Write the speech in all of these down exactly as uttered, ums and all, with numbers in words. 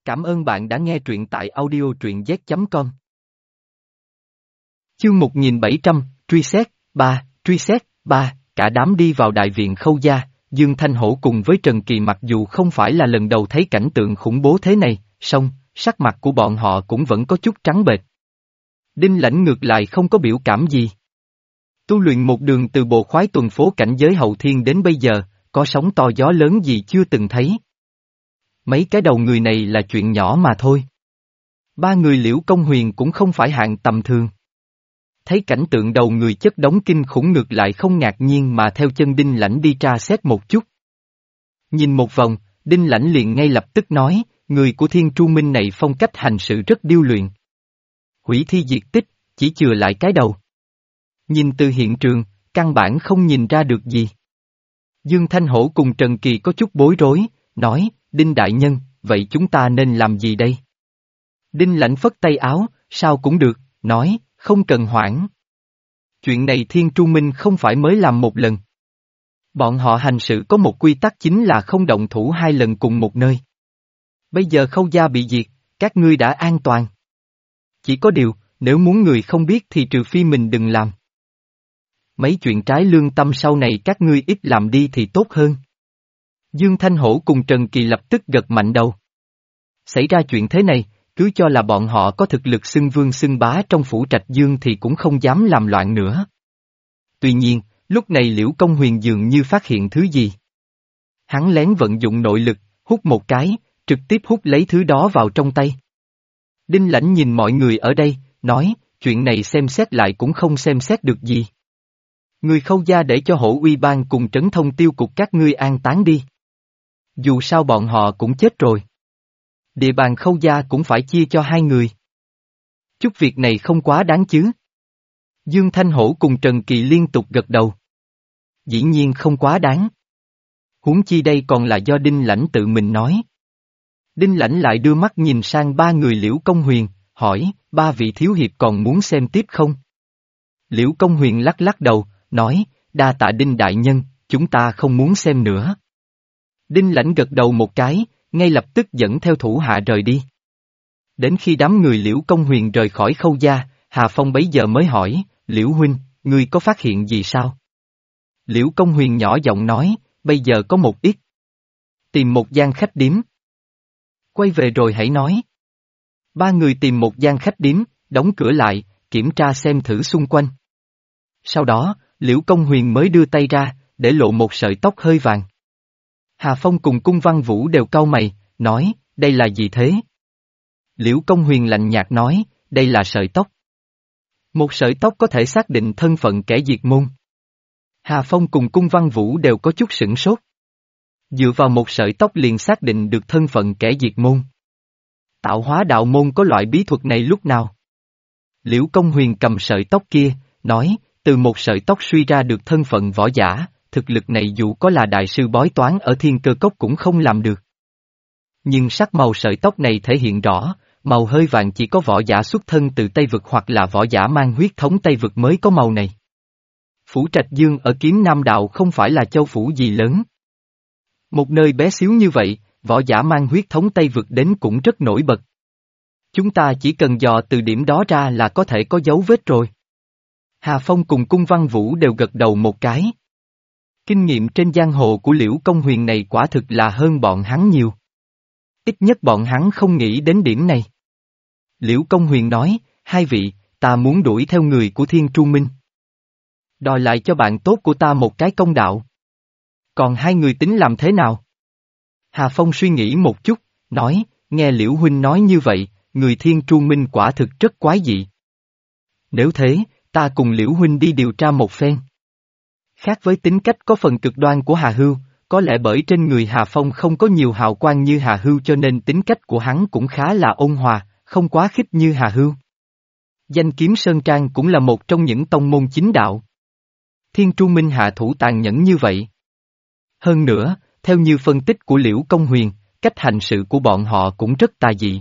Cảm ơn bạn đã nghe truyện tại audio truyện z chấm com. Chương một nghìn bảy trăm, truy xét, ba, truy xét, ba, cả đám đi vào đại viện Khâu gia, Dương Thanh Hổ cùng với Trần Kỳ mặc dù không phải là lần đầu thấy cảnh tượng khủng bố thế này, song, sắc mặt của bọn họ cũng vẫn có chút trắng bệch. Đinh Lãnh ngược lại không có biểu cảm gì. Tu luyện một đường từ bộ khoái tuần phố cảnh giới hậu thiên đến bây giờ, có sóng to gió lớn gì chưa từng thấy. Mấy cái đầu người này là chuyện nhỏ mà thôi. Ba người Liễu Công Huyền cũng không phải hạng tầm thường. Thấy cảnh tượng đầu người chất đống kinh khủng ngược lại không ngạc nhiên mà theo chân Đinh Lãnh đi tra xét một chút. Nhìn một vòng, Đinh Lãnh liền ngay lập tức nói, người của Thiên Tru Minh này phong cách hành sự rất điêu luyện. Hủy thi diệt tích, chỉ chừa lại cái đầu. Nhìn từ hiện trường, căn bản không nhìn ra được gì. Dương Thanh Hổ cùng Trần Kỳ có chút bối rối, nói, Đinh Đại Nhân, vậy chúng ta nên làm gì đây? Đinh Lãnh phất tay áo, sao cũng được, nói, không cần hoảng. Chuyện này Thiên Tru Minh không phải mới làm một lần. Bọn họ hành sự có một quy tắc chính là không động thủ hai lần cùng một nơi. Bây giờ Khâu gia bị diệt, các ngươi đã an toàn. Chỉ có điều, nếu muốn người không biết thì trừ phi mình đừng làm. Mấy chuyện trái lương tâm sau này các ngươi ít làm đi thì tốt hơn. Dương Thanh Hổ cùng Trần Kỳ lập tức gật mạnh đầu. Xảy ra chuyện thế này, cứ cho là bọn họ có thực lực xưng vương xưng bá trong phủ Trạch Dương thì cũng không dám làm loạn nữa. Tuy nhiên, lúc này Liễu Công Huyền dường như phát hiện thứ gì. Hắn lén vận dụng nội lực, hút một cái, trực tiếp hút lấy thứ đó vào trong tay. Đinh Lãnh nhìn mọi người ở đây, nói, chuyện này xem xét lại cũng không xem xét được gì. Người Khâu gia để cho Hổ Uy Bang cùng Trấn Thông Tiêu cục các ngươi an táng đi. Dù sao bọn họ cũng chết rồi. Địa bàn Khâu gia cũng phải chia cho hai người. Chút việc này không quá đáng chứ. Dương Thanh Hổ cùng Trần Kỳ liên tục gật đầu. Dĩ nhiên không quá đáng. Huống chi đây còn là do Đinh Lãnh tự mình nói. Đinh Lãnh lại đưa mắt nhìn sang ba người Liễu Công Huyền, hỏi, ba vị thiếu hiệp còn muốn xem tiếp không? Liễu Công Huyền lắc lắc đầu, nói, đa tạ Đinh Đại Nhân, chúng ta không muốn xem nữa. Đinh Lãnh gật đầu một cái, ngay lập tức dẫn theo thủ hạ rời đi. Đến khi đám người Liễu Công Huyền rời khỏi Khâu gia, Hà Phong bấy giờ mới hỏi, Liễu huynh, ngươi có phát hiện gì sao? Liễu Công Huyền nhỏ giọng nói, bây giờ có một ít. Tìm một gian khách điếm. Quay về rồi hãy nói. Ba người tìm một gian khách điếm, đóng cửa lại, kiểm tra xem thử xung quanh. Sau đó, Liễu Công Huyền mới đưa tay ra, để lộ một sợi tóc hơi vàng. Hà Phong cùng Cung Văn Vũ đều cau mày, nói, đây là gì thế? Liễu Công Huyền lạnh nhạt nói, đây là sợi tóc. Một sợi tóc có thể xác định thân phận kẻ diệt môn. Hà Phong cùng Cung Văn Vũ đều có chút sửng sốt. Dựa vào một sợi tóc liền xác định được thân phận kẻ diệt môn. Tạo hóa đạo môn có loại bí thuật này lúc nào? Liễu Công Huyền cầm sợi tóc kia, nói, từ một sợi tóc suy ra được thân phận võ giả, thực lực này dù có là đại sư bói toán ở Thiên Cơ Cốc cũng không làm được. Nhưng sắc màu sợi tóc này thể hiện rõ, màu hơi vàng chỉ có võ giả xuất thân từ Tây Vực hoặc là võ giả mang huyết thống Tây Vực mới có màu này. Phủ Trạch Dương ở Kiếm Nam Đạo không phải là châu phủ gì lớn. Một nơi bé xíu như vậy, võ giả mang huyết thống Tây Vực đến cũng rất nổi bật. Chúng ta chỉ cần dò từ điểm đó ra là có thể có dấu vết rồi. Hà Phong cùng Cung Văn Vũ đều gật đầu một cái. Kinh nghiệm trên giang hồ của Liễu Công Huyền này quả thực là hơn bọn hắn nhiều. Ít nhất bọn hắn không nghĩ đến điểm này. Liễu Công Huyền nói, hai vị, ta muốn đuổi theo người của Thiên Tru Minh. Đòi lại cho bạn tốt của ta một cái công đạo. Còn hai người tính làm thế nào? Hà Phong suy nghĩ một chút, nói, nghe Liễu Huynh nói như vậy, người Thiên Tru Minh quả thực rất quái dị. Nếu thế, ta cùng Liễu Huynh đi điều tra một phen. Khác với tính cách có phần cực đoan của Hà Hưu, có lẽ bởi trên người Hà Phong không có nhiều hào quang như Hà Hưu cho nên tính cách của hắn cũng khá là ôn hòa, không quá khích như Hà Hưu. Danh Kiếm Sơn Trang cũng là một trong những tông môn chính đạo. Thiên Tru Minh hạ thủ tàn nhẫn như vậy. Hơn nữa, theo như phân tích của Liễu Công Huyền, cách hành sự của bọn họ cũng rất tà dị.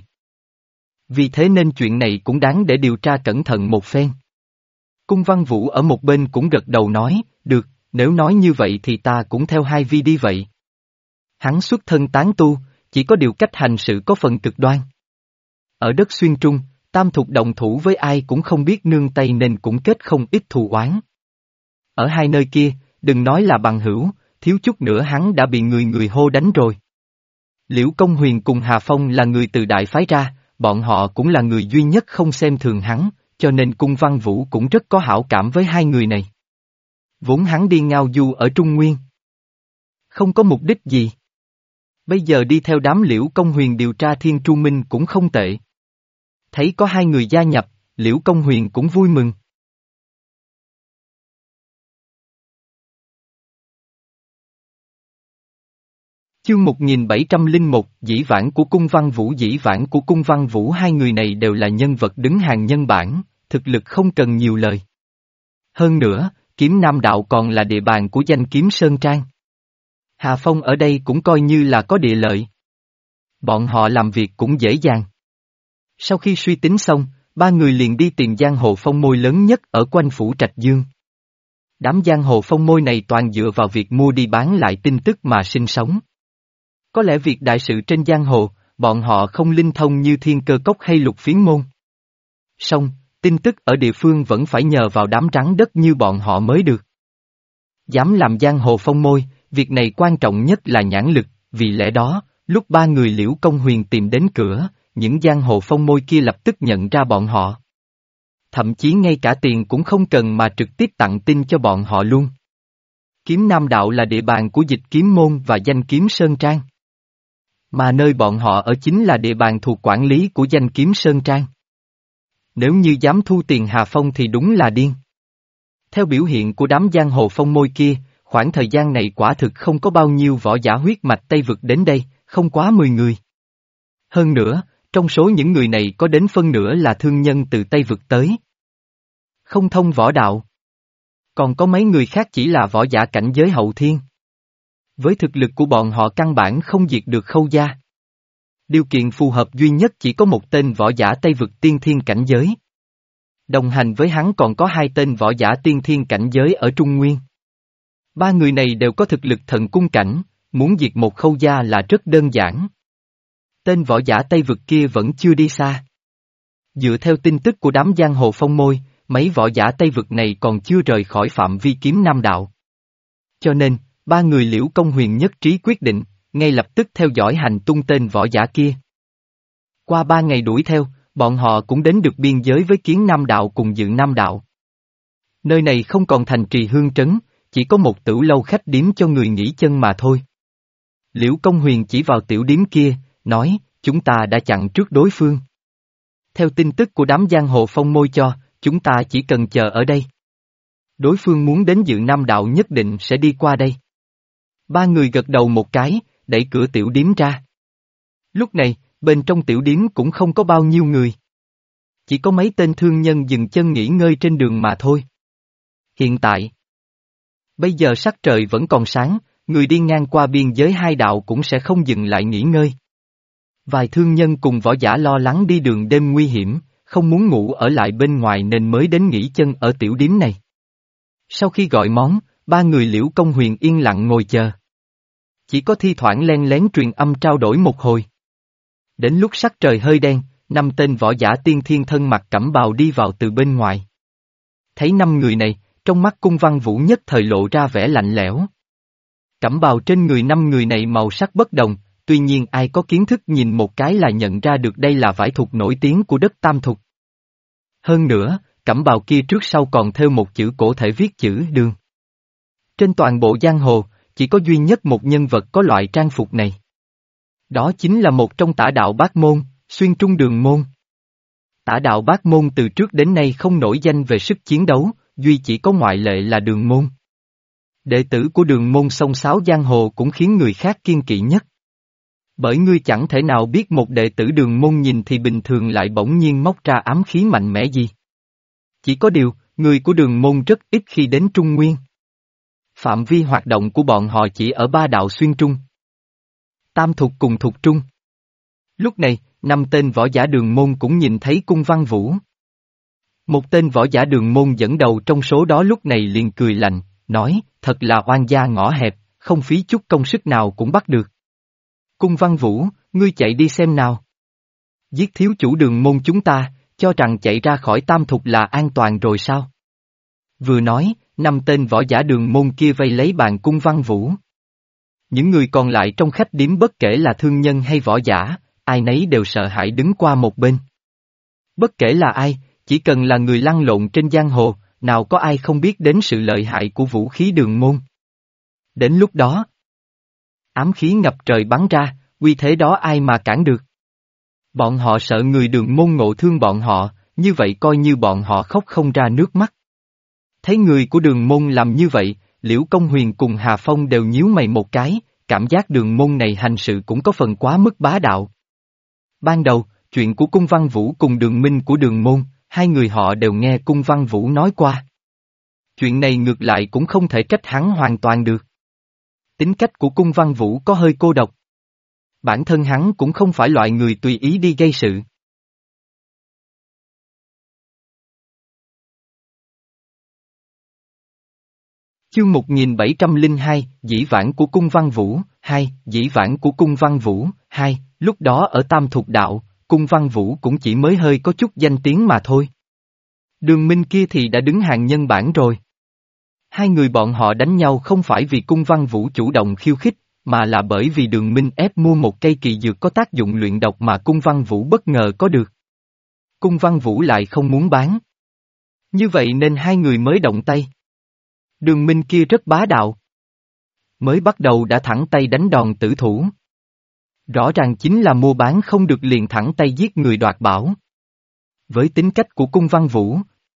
Vì thế nên chuyện này cũng đáng để điều tra cẩn thận một phen. Cung Văn Vũ ở một bên cũng gật đầu nói, được, nếu nói như vậy thì ta cũng theo hai vi đi vậy. Hắn xuất thân tán tu, chỉ có điều cách hành sự có phần cực đoan. Ở đất Xuyên Trung, Tam Thục đồng thủ với ai cũng không biết nương tay nên cũng kết không ít thù oán. Ở hai nơi kia, đừng nói là bằng hữu, thiếu chút nữa hắn đã bị người người hô đánh rồi. Liễu Công Huyền cùng Hà Phong là người từ đại phái ra, bọn họ cũng là người duy nhất không xem thường hắn, cho nên Cung Văn Vũ cũng rất có hảo cảm với hai người này. Vốn hắn đi ngao du ở Trung Nguyên, không có mục đích gì. Bây giờ đi theo đám Liễu Công Huyền điều tra Thiên Tru Minh cũng không tệ. Thấy có hai người gia nhập, Liễu Công Huyền cũng vui mừng. Chương một nghìn bảy trăm lẻ một, dĩ vãng của Cung Văn Vũ. Dĩ vãng của Cung Văn Vũ, hai người này đều là nhân vật đứng hàng nhân bản, thực lực không cần nhiều lời. Hơn nữa, Kiếm Nam Đạo còn là địa bàn của danh kiếm Sơn Trang. Hà Phong ở đây cũng coi như là có địa lợi. Bọn họ làm việc cũng dễ dàng. Sau khi suy tính xong, ba người liền đi tìm giang hồ phong môi lớn nhất ở quanh phủ Trạch Dương. Đám giang hồ phong môi này toàn dựa vào việc mua đi bán lại tin tức mà sinh sống. Có lẽ việc đại sự trên giang hồ, bọn họ không linh thông như Thiên Cơ Cốc hay Lục Phiến Môn. Song, tin tức ở địa phương vẫn phải nhờ vào đám trắng đất như bọn họ mới được. Dám làm giang hồ phong môi, việc này quan trọng nhất là nhãn lực, vì lẽ đó, lúc ba người Liễu Công Huyền tìm đến cửa, những giang hồ phong môi kia lập tức nhận ra bọn họ. Thậm chí ngay cả tiền cũng không cần mà trực tiếp tặng tin cho bọn họ luôn. Kiếm Nam Đạo là địa bàn của Dịch Kiếm Môn và Danh Kiếm Sơn Trang. Mà nơi bọn họ ở chính là địa bàn thuộc quản lý của Danh Kiếm Sơn Trang. Nếu như dám thu tiền Hà Phong thì đúng là điên. Theo biểu hiện của đám giang hồ phong môi kia, khoảng thời gian này quả thực không có bao nhiêu võ giả huyết mạch Tây Vực đến đây, không quá mười người. Hơn nữa, trong số những người này có đến phân nửa là thương nhân từ Tây Vực tới. Không thông võ đạo. Còn có mấy người khác chỉ là võ giả cảnh giới hậu thiên. Với thực lực của bọn họ căn bản không diệt được Khâu gia. Điều kiện phù hợp duy nhất chỉ có một tên võ giả Tây Vực tiên thiên cảnh giới. Đồng hành với hắn còn có hai tên võ giả tiên thiên cảnh giới ở Trung Nguyên. Ba người này đều có thực lực thần cung cảnh, muốn diệt một Khâu gia là rất đơn giản. Tên võ giả Tây Vực kia vẫn chưa đi xa. Dựa theo tin tức của đám giang hồ phong môi, mấy võ giả Tây Vực này còn chưa rời khỏi phạm vi Kiếm Nam Đạo. Cho nên, ba người Liễu Công Huyền nhất trí quyết định, ngay lập tức theo dõi hành tung tên võ giả kia. Qua ba ngày đuổi theo, bọn họ cũng đến được biên giới với Kiến Nam Đạo cùng Dự Nam Đạo. Nơi này không còn thành trì hương trấn, chỉ có một tửu lâu khách điếm cho người nghỉ chân mà thôi. Liễu Công Huyền chỉ vào tiểu điếm kia, nói, chúng ta đã chặn trước đối phương. Theo tin tức của đám giang hồ phong môi cho, chúng ta chỉ cần chờ ở đây. Đối phương muốn đến Dự Nam Đạo nhất định sẽ đi qua đây. Ba người gật đầu một cái, đẩy cửa tiểu điếm ra. Lúc này, bên trong tiểu điếm cũng không có bao nhiêu người. Chỉ có mấy tên thương nhân dừng chân nghỉ ngơi trên đường mà thôi. Hiện tại, bây giờ sắc trời vẫn còn sáng, người đi ngang qua biên giới hai đạo cũng sẽ không dừng lại nghỉ ngơi. Vài thương nhân cùng võ giả lo lắng đi đường đêm nguy hiểm, không muốn ngủ ở lại bên ngoài nên mới đến nghỉ chân ở tiểu điếm này. Sau khi gọi món, ba người Liễu Công Huyền yên lặng ngồi chờ. Chỉ có thi thoảng len lén truyền âm trao đổi một hồi. Đến lúc sắc trời hơi đen, năm tên võ giả tiên thiên thân mặc cẩm bào đi vào từ bên ngoài. Thấy năm người này, trong mắt Cung Văn Vũ nhất thời lộ ra vẻ lạnh lẽo. Cẩm bào trên người năm người này màu sắc bất đồng, tuy nhiên ai có kiến thức nhìn một cái là nhận ra được đây là vải thục nổi tiếng của đất Tam Thục. Hơn nữa, cẩm bào kia trước sau còn thêu một chữ cổ thể viết chữ Đường. Trên toàn bộ giang hồ, chỉ có duy nhất một nhân vật có loại trang phục này. Đó chính là một trong Tả Đạo Bát Môn, Xuyên Trung Đường Môn. Tả Đạo Bát Môn từ trước đến nay không nổi danh về sức chiến đấu, duy chỉ có ngoại lệ là Đường Môn. Đệ tử của Đường Môn xông xáo giang hồ cũng khiến người khác kiêng kỵ nhất. Bởi ngươi chẳng thể nào biết một đệ tử Đường Môn nhìn thì bình thường lại bỗng nhiên móc ra ám khí mạnh mẽ gì. Chỉ có điều, người của Đường Môn rất ít khi đến Trung Nguyên. Phạm vi hoạt động của bọn họ chỉ ở ba đạo Xuyên Trung, Tam Thục cùng Thục Trung. Lúc này, năm tên võ giả Đường Môn cũng nhìn thấy Cung Văn Vũ. Một tên võ giả Đường Môn dẫn đầu trong số đó lúc này liền cười lạnh, nói, thật là oan gia ngõ hẹp, không phí chút công sức nào cũng bắt được. Cung Văn Vũ, ngươi chạy đi xem nào. Giết thiếu chủ đường môn chúng ta, cho rằng chạy ra khỏi tam thục là an toàn rồi sao? Vừa nói, năm tên võ giả đường môn kia vây lấy bàn Cung Văn Vũ. Những người còn lại trong khách điếm bất kể là thương nhân hay võ giả, ai nấy đều sợ hãi đứng qua một bên. Bất kể là ai, chỉ cần là người lăn lộn trên giang hồ, nào có ai không biết đến sự lợi hại của vũ khí đường môn. Đến lúc đó, ám khí ngập trời bắn ra, uy thế đó ai mà cản được. Bọn họ sợ người đường môn ngộ thương bọn họ, như vậy coi như bọn họ khóc không ra nước mắt. Thấy người của đường môn làm như vậy, Liễu Công Huyền cùng Hà Phong đều nhíu mày một cái, cảm giác đường môn này hành sự cũng có phần quá mức bá đạo. Ban đầu, chuyện của Cung Văn Vũ cùng đường minh của đường môn, hai người họ đều nghe Cung Văn Vũ nói qua. Chuyện này ngược lại cũng không thể trách hắn hoàn toàn được. Tính cách của Cung Văn Vũ có hơi cô độc. Bản thân hắn cũng không phải loại người tùy ý đi gây sự. Chương một nghìn bảy trăm lẻ hai, Dĩ vãng của Cung Văn Vũ, hai, Dĩ vãng của Cung Văn Vũ, hai, lúc đó ở Tam Thục Đạo, Cung Văn Vũ cũng chỉ mới hơi có chút danh tiếng mà thôi. Đường Minh kia thì đã đứng hàng nhân bản rồi. Hai người bọn họ đánh nhau không phải vì Cung Văn Vũ chủ động khiêu khích, mà là bởi vì Đường Minh ép mua một cây kỳ dược có tác dụng luyện độc mà Cung Văn Vũ bất ngờ có được. Cung Văn Vũ lại không muốn bán. Như vậy nên hai người mới động tay. Đường Minh kia rất bá đạo. Mới bắt đầu đã thẳng tay đánh đòn tử thủ. Rõ ràng chính là mua bán không được liền thẳng tay giết người đoạt bảo. Với tính cách của Cung Văn Vũ,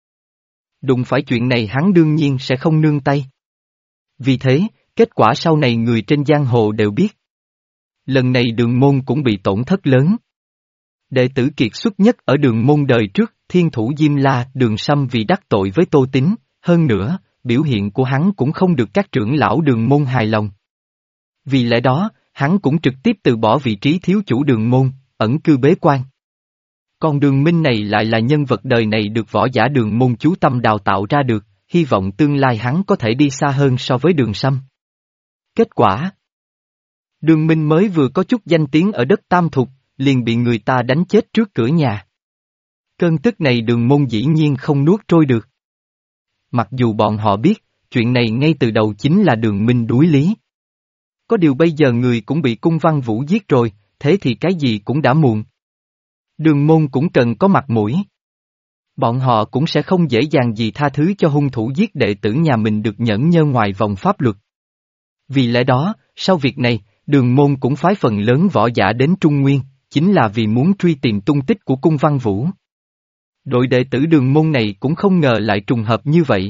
đụng phải chuyện này hắn đương nhiên sẽ không nương tay. Vì thế, kết quả sau này người trên giang hồ đều biết. Lần này đường môn cũng bị tổn thất lớn. Đệ tử kiệt xuất nhất ở đường môn đời trước, thiên thủ Diêm La, Đường Sâm vì đắc tội với Tô Tín, hơn nữa, biểu hiện của hắn cũng không được các trưởng lão đường môn hài lòng. Vì lẽ đó, hắn cũng trực tiếp từ bỏ vị trí thiếu chủ đường môn, ẩn cư bế quan. Còn đường minh này lại là nhân vật đời này được võ giả đường môn chú tâm đào tạo ra được, hy vọng tương lai hắn có thể đi xa hơn so với Đường Sâm. Kết quả, đường minh mới vừa có chút danh tiếng ở đất Tam Thục, liền bị người ta đánh chết trước cửa nhà. Cơn tức này đường môn dĩ nhiên không nuốt trôi được. Mặc dù bọn họ biết, chuyện này ngay từ đầu chính là đường minh đuối lý. Có điều bây giờ người cũng bị Cung Văn Vũ giết rồi, thế thì cái gì cũng đã muộn. Đường môn cũng cần có mặt mũi. Bọn họ cũng sẽ không dễ dàng gì tha thứ cho hung thủ giết đệ tử nhà mình được nhẫn nhơ ngoài vòng pháp luật. Vì lẽ đó, sau việc này, đường môn cũng phái phần lớn võ giả đến Trung Nguyên, chính là vì muốn truy tìm tung tích của Cung Văn Vũ. Đội đệ tử đường môn này cũng không ngờ lại trùng hợp như vậy.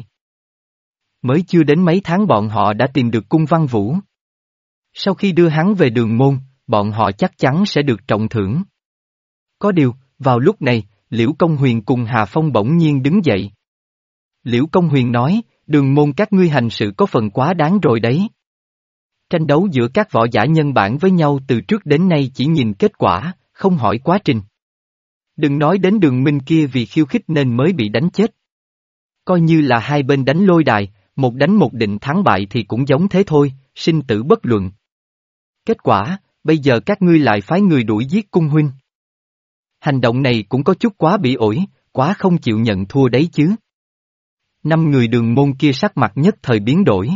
Mới chưa đến mấy tháng bọn họ đã tìm được Cung Văn Vũ. Sau khi đưa hắn về đường môn, bọn họ chắc chắn sẽ được trọng thưởng. Có điều, vào lúc này, Liễu Công Huyền cùng Hà Phong bỗng nhiên đứng dậy. Liễu Công Huyền nói, đường môn các ngươi hành sự có phần quá đáng rồi đấy. Tranh đấu giữa các võ giả nhân bản với nhau từ trước đến nay chỉ nhìn kết quả, không hỏi quá trình. Đừng nói đến đường minh kia vì khiêu khích nên mới bị đánh chết. Coi như là hai bên đánh lôi đài, một đánh một định thắng bại thì cũng giống thế thôi, sinh tử bất luận. Kết quả, bây giờ các ngươi lại phái người đuổi giết cung huynh. Hành động này cũng có chút quá bỉ ổi, quá không chịu nhận thua đấy chứ. Năm người đường môn kia sắc mặt nhất thời biến đổi.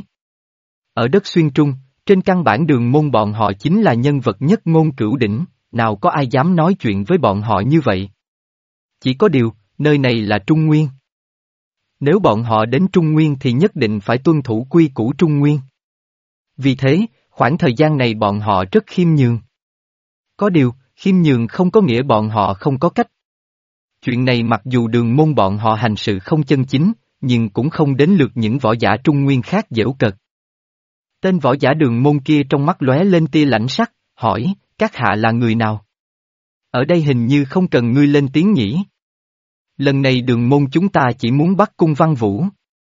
Ở đất Xuyên Trung, trên căn bản đường môn bọn họ chính là nhân vật nhất ngôn cửu đỉnh, nào có ai dám nói chuyện với bọn họ như vậy. Chỉ có điều, nơi này là Trung Nguyên. Nếu bọn họ đến Trung Nguyên thì nhất định phải tuân thủ quy củ Trung Nguyên. Vì thế, khoảng thời gian này bọn họ rất khiêm nhường. Có điều, khiêm nhường không có nghĩa bọn họ không có cách. Chuyện này mặc dù đường môn bọn họ hành sự không chân chính, nhưng cũng không đến lượt những võ giả Trung Nguyên khác giễu cợt. Tên võ giả đường môn kia trong mắt lóe lên tia lãnh sắc, hỏi, các hạ là người nào? Ở đây hình như không cần ngươi lên tiếng nhỉ. Lần này đường môn chúng ta chỉ muốn bắt Cung Văn Vũ.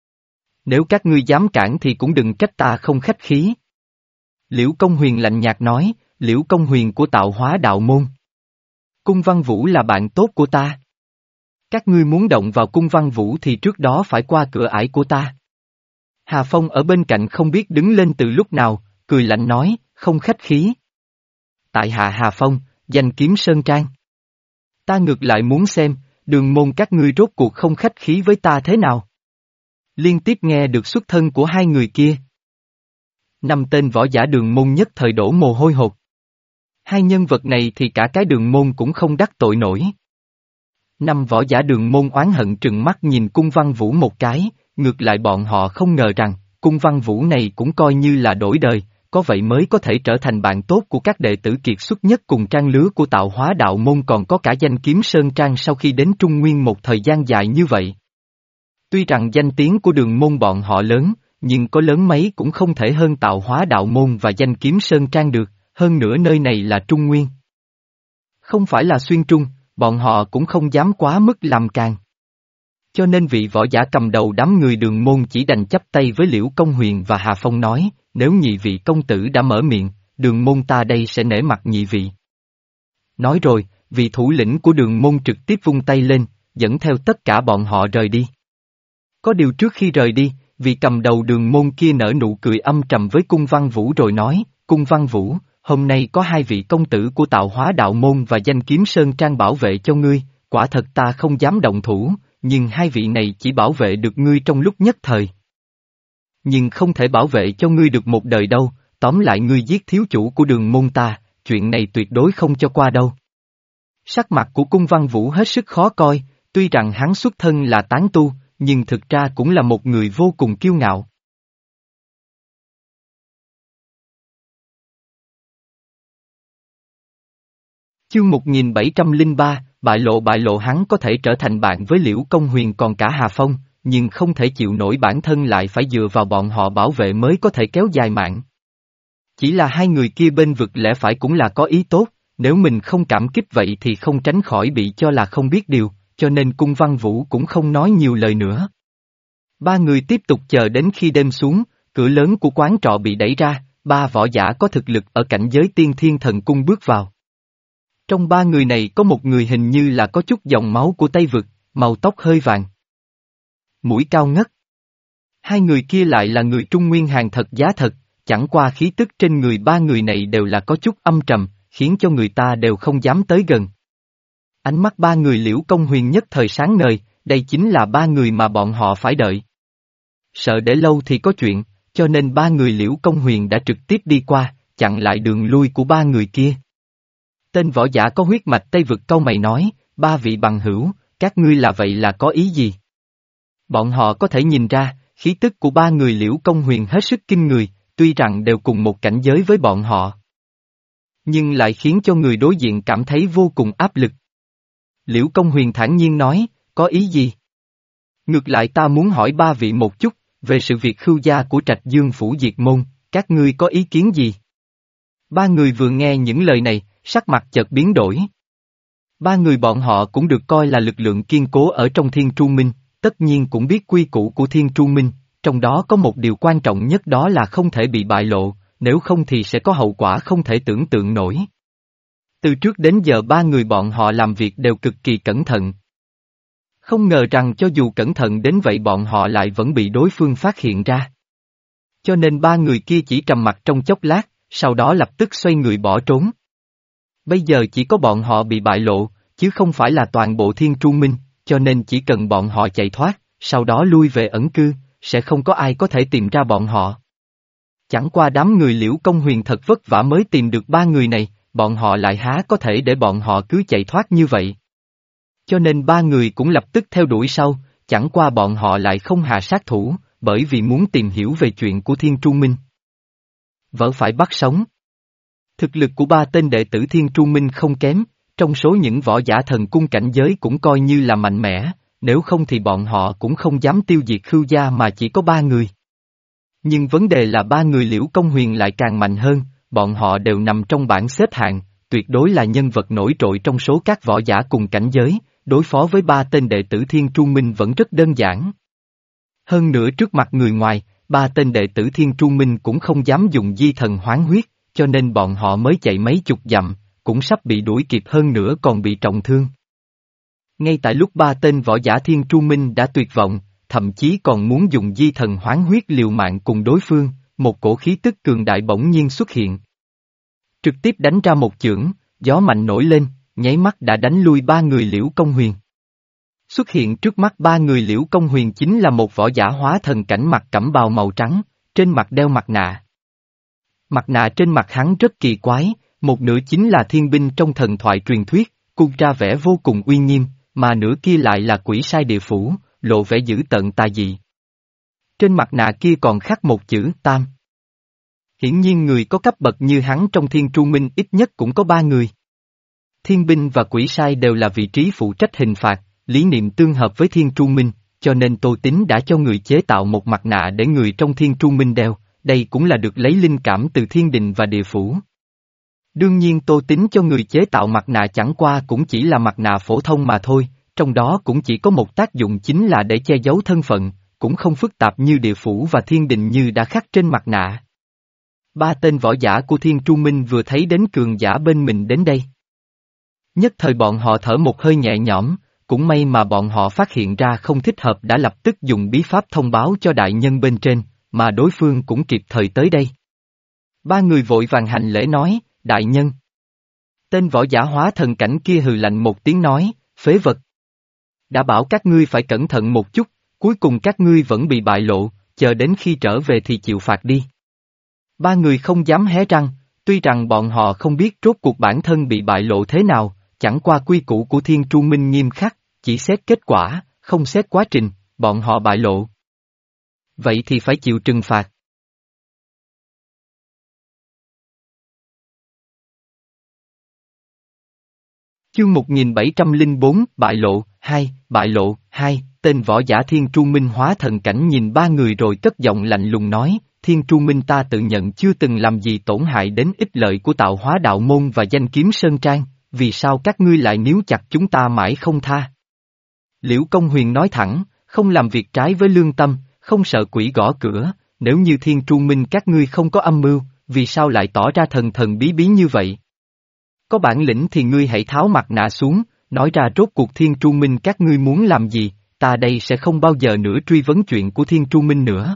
Nếu các ngươi dám cản thì cũng đừng trách ta không khách khí. Liễu Công Huyền lạnh nhạt nói, Liễu Công Huyền của Tạo Hóa Đạo Môn. Cung Văn Vũ là bạn tốt của ta. Các ngươi muốn động vào Cung Văn Vũ thì trước đó phải qua cửa ải của ta. Hà Phong ở bên cạnh không biết đứng lên từ lúc nào, cười lạnh nói, không khách khí. tại hạ Hà Phong, danh kiếm Sơn Trang. Ta ngược lại muốn xem, đường môn các ngươi rốt cuộc không khách khí với ta thế nào. Liên tiếp nghe được xuất thân của hai người kia. Năm tên võ giả đường môn nhất thời đổ mồ hôi hột. Hai nhân vật này thì cả cái đường môn cũng không đắc tội nổi. Năm võ giả đường môn oán hận trừng mắt nhìn Cung Văn Vũ một cái, ngược lại bọn họ không ngờ rằng, Cung Văn Vũ này cũng coi như là đổi đời, có vậy mới có thể trở thành bạn tốt của các đệ tử kiệt xuất nhất cùng trang lứa của Tạo Hóa đạo môn, còn có cả danh kiếm Sơn Trang sau khi đến Trung Nguyên một thời gian dài như vậy. Tuy rằng danh tiếng của đường môn bọn họ lớn, nhưng có lớn mấy cũng không thể hơn Tạo Hóa đạo môn và danh kiếm Sơn Trang được, hơn nữa nơi này là Trung Nguyên. Không phải là xuyên trung, bọn họ cũng không dám quá mức làm càng. Cho nên vị võ giả cầm đầu đám người đường môn chỉ đành chắp tay với Liễu Công Huyền và Hà Phong nói, nếu nhị vị công tử đã mở miệng, đường môn ta đây sẽ nể mặt nhị vị. Nói rồi, vị thủ lĩnh của đường môn trực tiếp vung tay lên, dẫn theo tất cả bọn họ rời đi. Có điều trước khi rời đi, vị cầm đầu đường môn kia nở nụ cười âm trầm với Cung Văn Vũ rồi nói, Cung Văn Vũ, hôm nay có hai vị công tử của Tạo Hóa đạo môn và danh kiếm Sơn Trang bảo vệ cho ngươi, quả thật ta không dám động thủ, nhưng hai vị này chỉ bảo vệ được ngươi trong lúc nhất thời. Nhưng không thể bảo vệ cho ngươi được một đời đâu, tóm lại ngươi giết thiếu chủ của đường môn ta, chuyện này tuyệt đối không cho qua đâu. Sắc mặt của Cung Văn Vũ hết sức khó coi, tuy rằng hắn xuất thân là tán tu, nhưng thực ra cũng là một người vô cùng kiêu ngạo. Chương một nghìn bảy trăm lẻ ba, bại lộ bại lộ hắn có thể trở thành bạn với Liễu Công Huyền còn cả Hà Phong, nhưng không thể chịu nổi bản thân lại phải dựa vào bọn họ bảo vệ mới có thể kéo dài mạng. Chỉ là hai người kia bên vực lẽ phải cũng là có ý tốt, nếu mình không cảm kích vậy thì không tránh khỏi bị cho là không biết điều, cho nên Cung Văn Vũ cũng không nói nhiều lời nữa. Ba người tiếp tục chờ đến khi đêm xuống, cửa lớn của quán trọ bị đẩy ra, ba võ giả có thực lực ở cảnh giới tiên thiên thần cung bước vào. Trong ba người này có một người hình như là có chút dòng máu của Tây Vực, màu tóc hơi vàng. Mũi cao ngất. Hai người kia lại là người Trung Nguyên hàng thật giá thật, chẳng qua khí tức trên người ba người này đều là có chút âm trầm, khiến cho người ta đều không dám tới gần. Ánh mắt ba người Liễu Công Huyền nhất thời sáng ngời, đây chính là ba người mà bọn họ phải đợi. Sợ để lâu thì có chuyện, cho nên ba người Liễu Công Huyền đã trực tiếp đi qua, chặn lại đường lui của ba người kia. Tên võ giả có huyết mạch Tây Vực cau mày nói, ba vị bằng hữu, các ngươi là vậy là có ý gì? Bọn họ có thể nhìn ra, khí tức của ba người Liễu Công Huyền hết sức kinh người, tuy rằng đều cùng một cảnh giới với bọn họ. Nhưng lại khiến cho người đối diện cảm thấy vô cùng áp lực. Liễu Công Huyền thản nhiên nói, có ý gì? Ngược lại ta muốn hỏi ba vị một chút, về sự việc khưu gia của Trạch Dương Phủ diệt môn, các ngươi có ý kiến gì? Ba người vừa nghe những lời này, sắc mặt chợt biến đổi. Ba người bọn họ cũng được coi là lực lượng kiên cố ở trong Thiên Tru Minh, tất nhiên cũng biết quy củ của Thiên Tru Minh, trong đó có một điều quan trọng nhất đó là không thể bị bại lộ, nếu không thì sẽ có hậu quả không thể tưởng tượng nổi. Từ trước đến giờ ba người bọn họ làm việc đều cực kỳ cẩn thận. Không ngờ rằng cho dù cẩn thận đến vậy bọn họ lại vẫn bị đối phương phát hiện ra. Cho nên ba người kia chỉ trầm mặc trong chốc lát, sau đó lập tức xoay người bỏ trốn. Bây giờ chỉ có bọn họ bị bại lộ, chứ không phải là toàn bộ Thiên Tru Minh, cho nên chỉ cần bọn họ chạy thoát, sau đó lui về ẩn cư, sẽ không có ai có thể tìm ra bọn họ. Chẳng qua đám người Liễu Công Huyền thật vất vả mới tìm được ba người này, bọn họ lại há có thể để bọn họ cứ chạy thoát như vậy. Cho nên ba người cũng lập tức theo đuổi sau, chẳng qua bọn họ lại không hạ sát thủ, bởi vì muốn tìm hiểu về chuyện của Thiên Tru Minh. Vỡ phải bắt sống. Thực lực của ba tên đệ tử Thiên Tru Minh không kém, trong số những võ giả thần cung cảnh giới cũng coi như là mạnh mẽ, nếu không thì bọn họ cũng không dám tiêu diệt khưu gia mà chỉ có ba người. Nhưng vấn đề là ba người Liễu Công Huyền lại càng mạnh hơn, bọn họ đều nằm trong bảng xếp hạng, tuyệt đối là nhân vật nổi trội trong số các võ giả cùng cảnh giới, đối phó với ba tên đệ tử Thiên Tru Minh vẫn rất đơn giản. Hơn nữa trước mặt người ngoài, ba tên đệ tử Thiên Tru Minh cũng không dám dùng di thần hoán huyết, cho nên bọn họ mới chạy mấy chục dặm, cũng sắp bị đuổi kịp hơn nữa còn bị trọng thương. Ngay tại lúc ba tên võ giả Thiên Tru Minh đã tuyệt vọng, thậm chí còn muốn dùng di thần hoán huyết liều mạng cùng đối phương, một cổ khí tức cường đại bỗng nhiên xuất hiện. Trực tiếp đánh ra một chưởng, gió mạnh nổi lên, nháy mắt đã đánh lui ba người Liễu Công Huyền. Xuất hiện trước mắt ba người Liễu Công Huyền chính là một võ giả hóa thần cảnh mặc cẩm bào màu trắng, trên mặt đeo mặt nạ. Mặt nạ trên mặt hắn rất kỳ quái, một nửa chính là thiên binh trong thần thoại truyền thuyết, cung ra vẻ vô cùng uy nghiêm, mà nửa kia lại là quỷ sai địa phủ, lộ vẻ dữ tợn tà dị. Trên mặt nạ kia còn khắc một chữ Tam. Hiển nhiên người có cấp bậc như hắn trong Thiên Tru Minh ít nhất cũng có ba người. Thiên binh và quỷ sai đều là vị trí phụ trách hình phạt, lý niệm tương hợp với Thiên Tru Minh, cho nên Tô Tín đã cho người chế tạo một mặt nạ để người trong Thiên Tru Minh đeo, đây cũng là được lấy linh cảm từ thiên đình và địa phủ. Đương nhiên Tô Tín cho người chế tạo mặt nạ chẳng qua cũng chỉ là mặt nạ phổ thông mà thôi, trong đó cũng chỉ có một tác dụng chính là để che giấu thân phận, cũng không phức tạp như địa phủ và thiên đình như đã khắc trên mặt nạ. Ba tên võ giả của Thiên Tru Minh vừa thấy đến cường giả bên mình đến đây. Nhất thời bọn họ thở một hơi nhẹ nhõm, cũng may mà bọn họ phát hiện ra không thích hợp đã lập tức dùng bí pháp thông báo cho đại nhân bên trên, mà đối phương cũng kịp thời tới đây. Ba người vội vàng hành lễ nói, đại nhân. Tên võ giả hóa thần cảnh kia hừ lạnh một tiếng nói, phế vật. Đã bảo các ngươi phải cẩn thận một chút, cuối cùng các ngươi vẫn bị bại lộ, chờ đến khi trở về thì chịu phạt đi. Ba người không dám hé răng, tuy rằng bọn họ không biết rốt cuộc bản thân bị bại lộ thế nào, chẳng qua quy củ của Thiên Tru Minh nghiêm khắc, chỉ xét kết quả, không xét quá trình, bọn họ bại lộ. Vậy thì phải chịu trừng phạt. Chương một nghìn bảy trăm lẻ bốn, Bại lộ, hai, Bại lộ, hai, tên võ giả Thiên Tru Minh hóa thần cảnh nhìn ba người rồi cất giọng lạnh lùng nói, Thiên Tru Minh ta tự nhận chưa từng làm gì tổn hại đến ích lợi của Tạo Hóa Đạo Môn và danh kiếm Sơn Trang, vì sao các ngươi lại níu chặt chúng ta mãi không tha? Liễu Công Huyền nói thẳng, không làm việc trái với lương tâm, không sợ quỷ gõ cửa, nếu như Thiên Tru Minh các ngươi không có âm mưu, vì sao lại tỏ ra thần thần bí bí như vậy? Có bản lĩnh thì ngươi hãy tháo mặt nạ xuống, nói ra rốt cuộc Thiên Tru Minh các ngươi muốn làm gì, ta đây sẽ không bao giờ nữa truy vấn chuyện của Thiên Tru Minh nữa.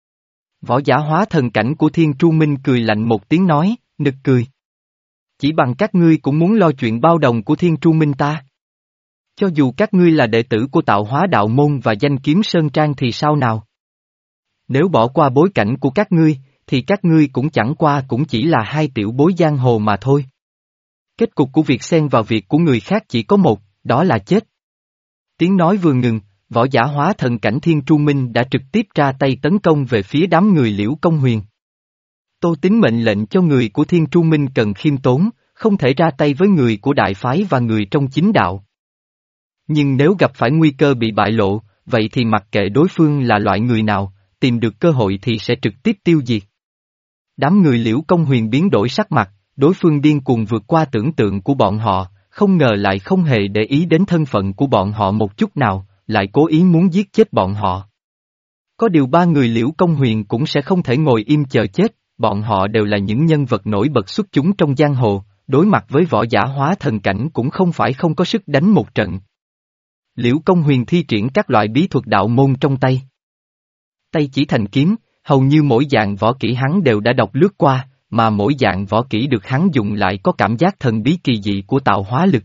Võ giả hóa thần cảnh của Thiên Tru Minh cười lạnh một tiếng nói, nực cười. Chỉ bằng các ngươi cũng muốn lo chuyện bao đồng của Thiên Tru Minh ta. Cho dù các ngươi là đệ tử của Tạo Hóa Đạo Môn và danh kiếm Sơn Trang thì sao nào? Nếu bỏ qua bối cảnh của các ngươi, thì các ngươi cũng chẳng qua cũng chỉ là hai tiểu bối giang hồ mà thôi. Kết cục của việc xen vào việc của người khác chỉ có một, đó là chết. Tiếng nói vừa ngừng, võ giả hóa thần cảnh Thiên Tru Minh đã trực tiếp ra tay tấn công về phía đám người Liễu Công Huyền. Tô Tín mệnh lệnh cho người của Thiên Tru Minh cần khiêm tốn, không thể ra tay với người của đại phái và người trong chính đạo. Nhưng nếu gặp phải nguy cơ bị bại lộ, vậy thì mặc kệ đối phương là loại người nào, tìm được cơ hội thì sẽ trực tiếp tiêu diệt. Đám người Liễu Công Huyền biến đổi sắc mặt, đối phương điên cuồng vượt qua tưởng tượng của bọn họ, không ngờ lại không hề để ý đến thân phận của bọn họ một chút nào, lại cố ý muốn giết chết bọn họ. Có điều ba người Liễu Công Huyền cũng sẽ không thể ngồi im chờ chết, bọn họ đều là những nhân vật nổi bật xuất chúng trong giang hồ, đối mặt với võ giả hóa thần cảnh cũng không phải không có sức đánh một trận. Liễu Công Huyền thi triển các loại bí thuật đạo môn trong tay. Tay chỉ thành kiếm, hầu như mỗi dạng võ kỹ hắn đều đã đọc lướt qua, mà mỗi dạng võ kỹ được hắn dùng lại có cảm giác thần bí kỳ dị của tạo hóa lực.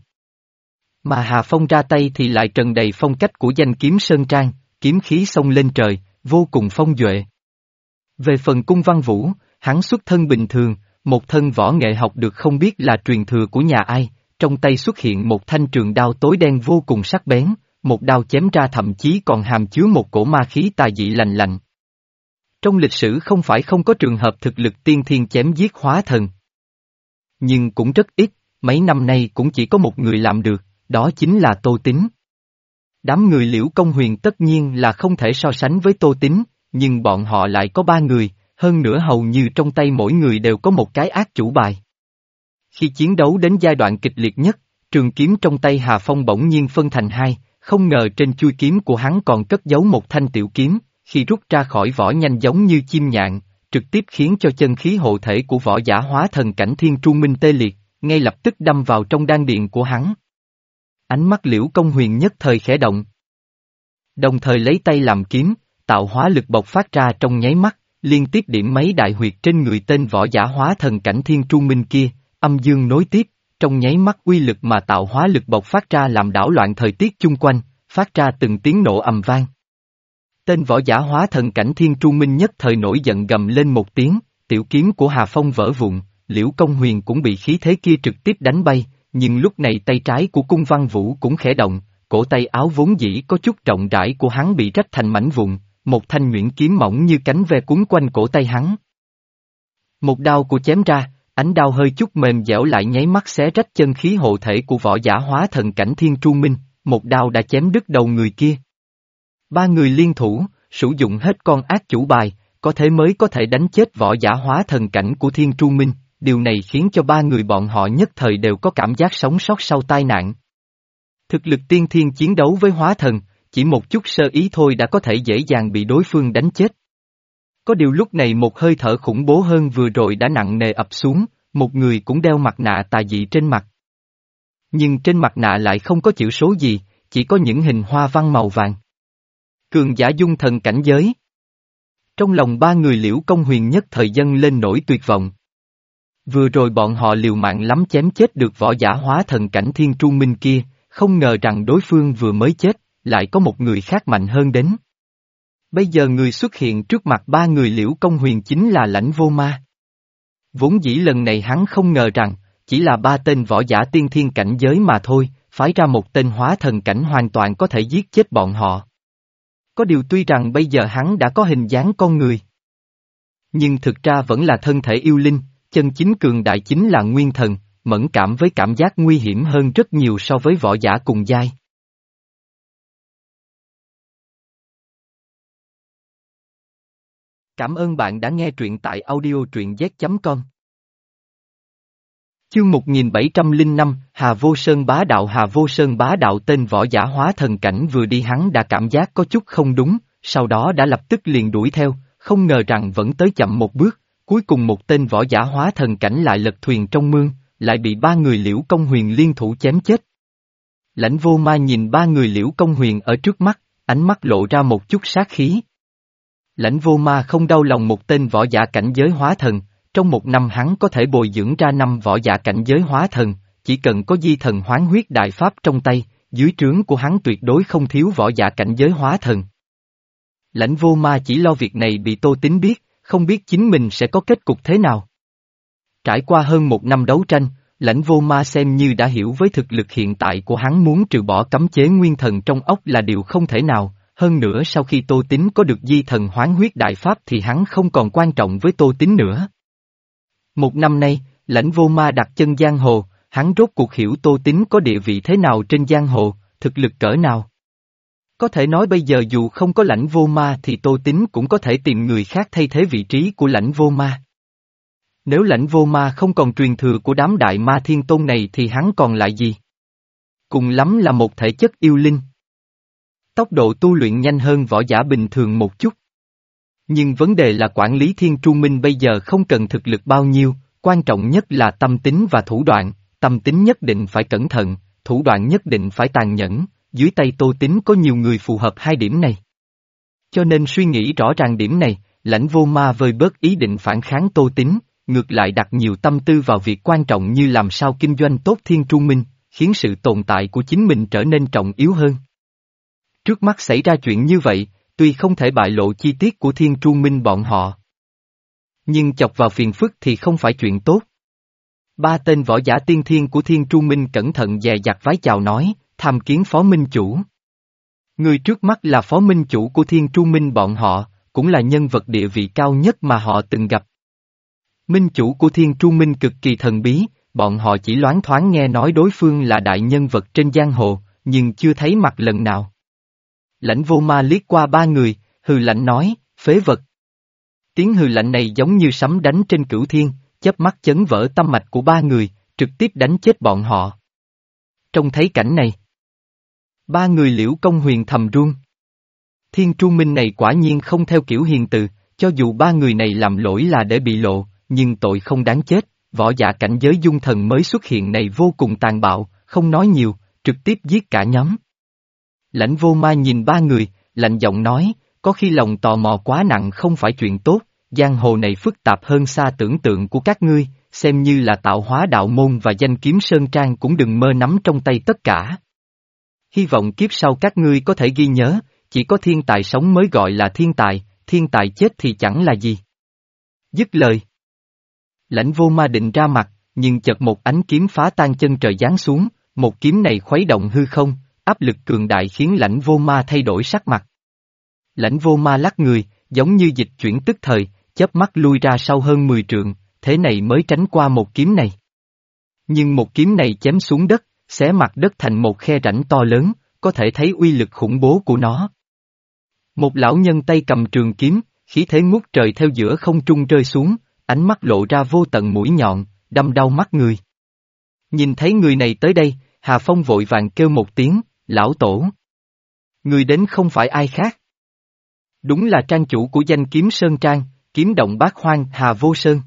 Mà Hà Phong ra tay thì lại trần đầy phong cách của danh kiếm Sơn Trang, kiếm khí xông lên trời, vô cùng phong duệ. Về phần Cung Văn Vũ, hắn xuất thân bình thường, một thân võ nghệ học được không biết là truyền thừa của nhà ai, trong tay xuất hiện một thanh trường đao tối đen vô cùng sắc bén, một đao chém ra thậm chí còn hàm chứa một cổ ma khí tà dị lành lạnh. Trong lịch sử không phải không có trường hợp thực lực tiên thiên chém giết hóa thần. Nhưng cũng rất ít, mấy năm nay cũng chỉ có một người làm được, đó chính là Tô Tín. Đám người Liễu Công Huyền tất nhiên là không thể so sánh với Tô Tín, nhưng bọn họ lại có ba người, hơn nữa hầu như trong tay mỗi người đều có một cái ác chủ bài. Khi chiến đấu đến giai đoạn kịch liệt nhất, trường kiếm trong tay Hà Phong bỗng nhiên phân thành hai, không ngờ trên chuôi kiếm của hắn còn cất giấu một thanh tiểu kiếm, khi rút ra khỏi vỏ nhanh giống như chim nhạn, trực tiếp khiến cho chân khí hộ thể của võ giả hóa thần cảnh Thiên Tru Minh tê liệt, ngay lập tức đâm vào trong đan điền của hắn. Ánh mắt Liễu Công Huyền nhất thời khẽ động. Đồng thời lấy tay làm kiếm, tạo hóa lực bộc phát ra trong nháy mắt, liên tiếp điểm mấy đại huyệt trên người tên võ giả hóa thần cảnh Thiên Tru Minh kia, âm dương nối tiếp, trong nháy mắt uy lực mà tạo hóa lực bộc phát ra làm đảo loạn thời tiết chung quanh, phát ra từng tiếng nổ ầm vang. Tên võ giả hóa thần cảnh Thiên Tru Minh nhất thời nổi giận gầm lên một tiếng, tiểu kiếm của Hà Phong vỡ vụn, Liễu Công Huyền cũng bị khí thế kia trực tiếp đánh bay, nhưng lúc này tay trái của Cung Văn Vũ cũng khẽ động, cổ tay áo vốn dĩ có chút rộng rãi của hắn bị rách thành mảnh vụn, một thanh nhuyễn kiếm mỏng như cánh ve cuốn quanh cổ tay hắn. Một đao của chém ra, ánh đao hơi chút mềm dẻo lại nháy mắt xé rách chân khí hộ thể của võ giả hóa thần cảnh Thiên Tru Minh, một đao đã chém đứt đầu người kia. Ba người liên thủ, sử dụng hết con ác chủ bài, có thế mới có thể đánh chết võ giả hóa thần cảnh của Thiên Tru Minh, điều này khiến cho ba người bọn họ nhất thời đều có cảm giác sống sót sau tai nạn. Thực lực tiên thiên chiến đấu với hóa thần, chỉ một chút sơ ý thôi đã có thể dễ dàng bị đối phương đánh chết. Có điều lúc này một hơi thở khủng bố hơn vừa rồi đã nặng nề ập xuống, một người cũng đeo mặt nạ tà dị trên mặt. Nhưng trên mặt nạ lại không có chữ số gì, chỉ có những hình hoa văn màu vàng. Cường giả dung thần cảnh giới. Trong lòng ba người Liễu Công Huyền nhất thời dâng lên nỗi tuyệt vọng. Vừa rồi bọn họ liều mạng lắm chém chết được võ giả hóa thần cảnh Thiên Tru Minh kia, không ngờ rằng đối phương vừa mới chết, lại có một người khác mạnh hơn đến. Bây giờ người xuất hiện trước mặt ba người Liễu Công Huyền chính là Lãnh Vô Ma. Vốn dĩ lần này hắn không ngờ rằng, chỉ là ba tên võ giả tiên thiên cảnh giới mà thôi, phái ra một tên hóa thần cảnh hoàn toàn có thể giết chết bọn họ. Có điều tuy rằng bây giờ hắn đã có hình dáng con người, nhưng thực ra vẫn là thân thể yêu linh, chân chính cường đại chính là nguyên thần, mẫn cảm với cảm giác nguy hiểm hơn rất nhiều so với võ giả cùng giai. Cảm ơn bạn đã nghe truyện tại audio truyện z chấm com. Chương một nghìn bảy trăm lẻ năm, Hà Vô Sơn bá đạo. Hà Vô Sơn bá đạo tên võ giả hóa thần cảnh vừa đi hắn đã cảm giác có chút không đúng, sau đó đã lập tức liền đuổi theo, không ngờ rằng vẫn tới chậm một bước, cuối cùng một tên võ giả hóa thần cảnh lại lật thuyền trong mương, lại bị ba người Liễu Công Huyền liên thủ chém chết. Lãnh Vô Ma nhìn ba người Liễu Công Huyền ở trước mắt, ánh mắt lộ ra một chút sát khí. Lãnh Vô Ma không đau lòng một tên võ giả cảnh giới hóa thần, trong một năm hắn có thể bồi dưỡng ra năm võ giả cảnh giới hóa thần, chỉ cần có di thần hoán huyết đại pháp trong tay, dưới trướng của hắn tuyệt đối không thiếu võ giả cảnh giới hóa thần. Lãnh Vô Ma chỉ lo việc này bị Tô Tín biết, không biết chính mình sẽ có kết cục thế nào. Trải qua hơn một năm đấu tranh, Lãnh Vô Ma xem như đã hiểu với thực lực hiện tại của hắn muốn trừ bỏ cấm chế nguyên thần trong ốc là điều không thể nào, hơn nữa sau khi Tô Tín có được di thần hoán huyết đại pháp thì hắn không còn quan trọng với Tô Tín nữa. Một năm nay, Lãnh Vô Ma đặt chân giang hồ, hắn rốt cuộc hiểu Tô Tín có địa vị thế nào trên giang hồ, thực lực cỡ nào. Có thể nói bây giờ dù không có Lãnh Vô Ma thì Tô Tín cũng có thể tìm người khác thay thế vị trí của Lãnh Vô Ma. Nếu Lãnh Vô Ma không còn truyền thừa của đám đại ma thiên tôn này thì hắn còn lại gì? Cùng lắm là một thể chất yêu linh. Tốc độ tu luyện nhanh hơn võ giả bình thường một chút. Nhưng vấn đề là quản lý Thiên Tru Minh bây giờ không cần thực lực bao nhiêu, quan trọng nhất là tâm tính và thủ đoạn, tâm tính nhất định phải cẩn thận, thủ đoạn nhất định phải tàn nhẫn, dưới tay Tô Tín có nhiều người phù hợp hai điểm này. Cho nên suy nghĩ rõ ràng điểm này, Lãnh Vô Ma vơi bớt ý định phản kháng Tô Tín, ngược lại đặt nhiều tâm tư vào việc quan trọng như làm sao kinh doanh tốt Thiên Tru Minh, khiến sự tồn tại của chính mình trở nên trọng yếu hơn. Trước mắt xảy ra chuyện như vậy, tuy không thể bại lộ chi tiết của Thiên Tru Minh bọn họ, nhưng chọc vào phiền phức thì không phải chuyện tốt. Ba tên võ giả tiên thiên của Thiên Tru Minh cẩn thận dè dặt vái chào nói, tham kiến Phó Minh Chủ. Người trước mắt là Phó Minh Chủ của Thiên Tru Minh bọn họ, cũng là nhân vật địa vị cao nhất mà họ từng gặp. Minh Chủ của Thiên Tru Minh cực kỳ thần bí, bọn họ chỉ loáng thoáng nghe nói đối phương là đại nhân vật trên giang hồ, nhưng chưa thấy mặt lần nào. Lãnh Vô Ma liếc qua ba người, hừ lạnh nói, phế vật. Tiếng hừ lạnh này giống như sấm đánh trên cửu thiên, chớp mắt chấn vỡ tâm mạch của ba người, trực tiếp đánh chết bọn họ. Trông thấy cảnh này, ba người Liễu Công Huyền thầm run. Thiên Tru Minh này quả nhiên không theo kiểu hiền từ, cho dù ba người này làm lỗi là để bị lộ, nhưng tội không đáng chết, võ giả cảnh giới dung thần mới xuất hiện này vô cùng tàn bạo, không nói nhiều, trực tiếp giết cả nhóm. Lãnh Vô Ma nhìn ba người, lạnh giọng nói, có khi lòng tò mò quá nặng không phải chuyện tốt, giang hồ này phức tạp hơn xa tưởng tượng của các ngươi, xem như là tạo hóa đạo môn và danh kiếm Sơn Trang cũng đừng mơ nắm trong tay tất cả. Hy vọng kiếp sau các ngươi có thể ghi nhớ, chỉ có thiên tài sống mới gọi là thiên tài, thiên tài chết thì chẳng là gì. Dứt lời. Lãnh Vô Ma định ra mặt, nhưng chợt một ánh kiếm phá tan chân trời giáng xuống, một kiếm này khuấy động hư không, áp lực cường đại khiến Lãnh Vô Ma thay đổi sắc mặt. Lãnh Vô Ma lắc người, giống như dịch chuyển tức thời, chớp mắt lui ra sau hơn mười trượng, thế này mới tránh qua một kiếm này. Nhưng một kiếm này chém xuống đất, xé mặt đất thành một khe rãnh to lớn, có thể thấy uy lực khủng bố của nó. Một lão nhân tay cầm trường kiếm, khí thế ngút trời theo giữa không trung rơi xuống, ánh mắt lộ ra vô tận mũi nhọn, đâm đau mắt người. Nhìn thấy người này tới đây, Hà Phong vội vàng kêu một tiếng, lão tổ. Người đến không phải ai khác. Đúng là trang chủ của danh kiếm Sơn Trang, kiếm động bát hoang Hà Vô Sơn.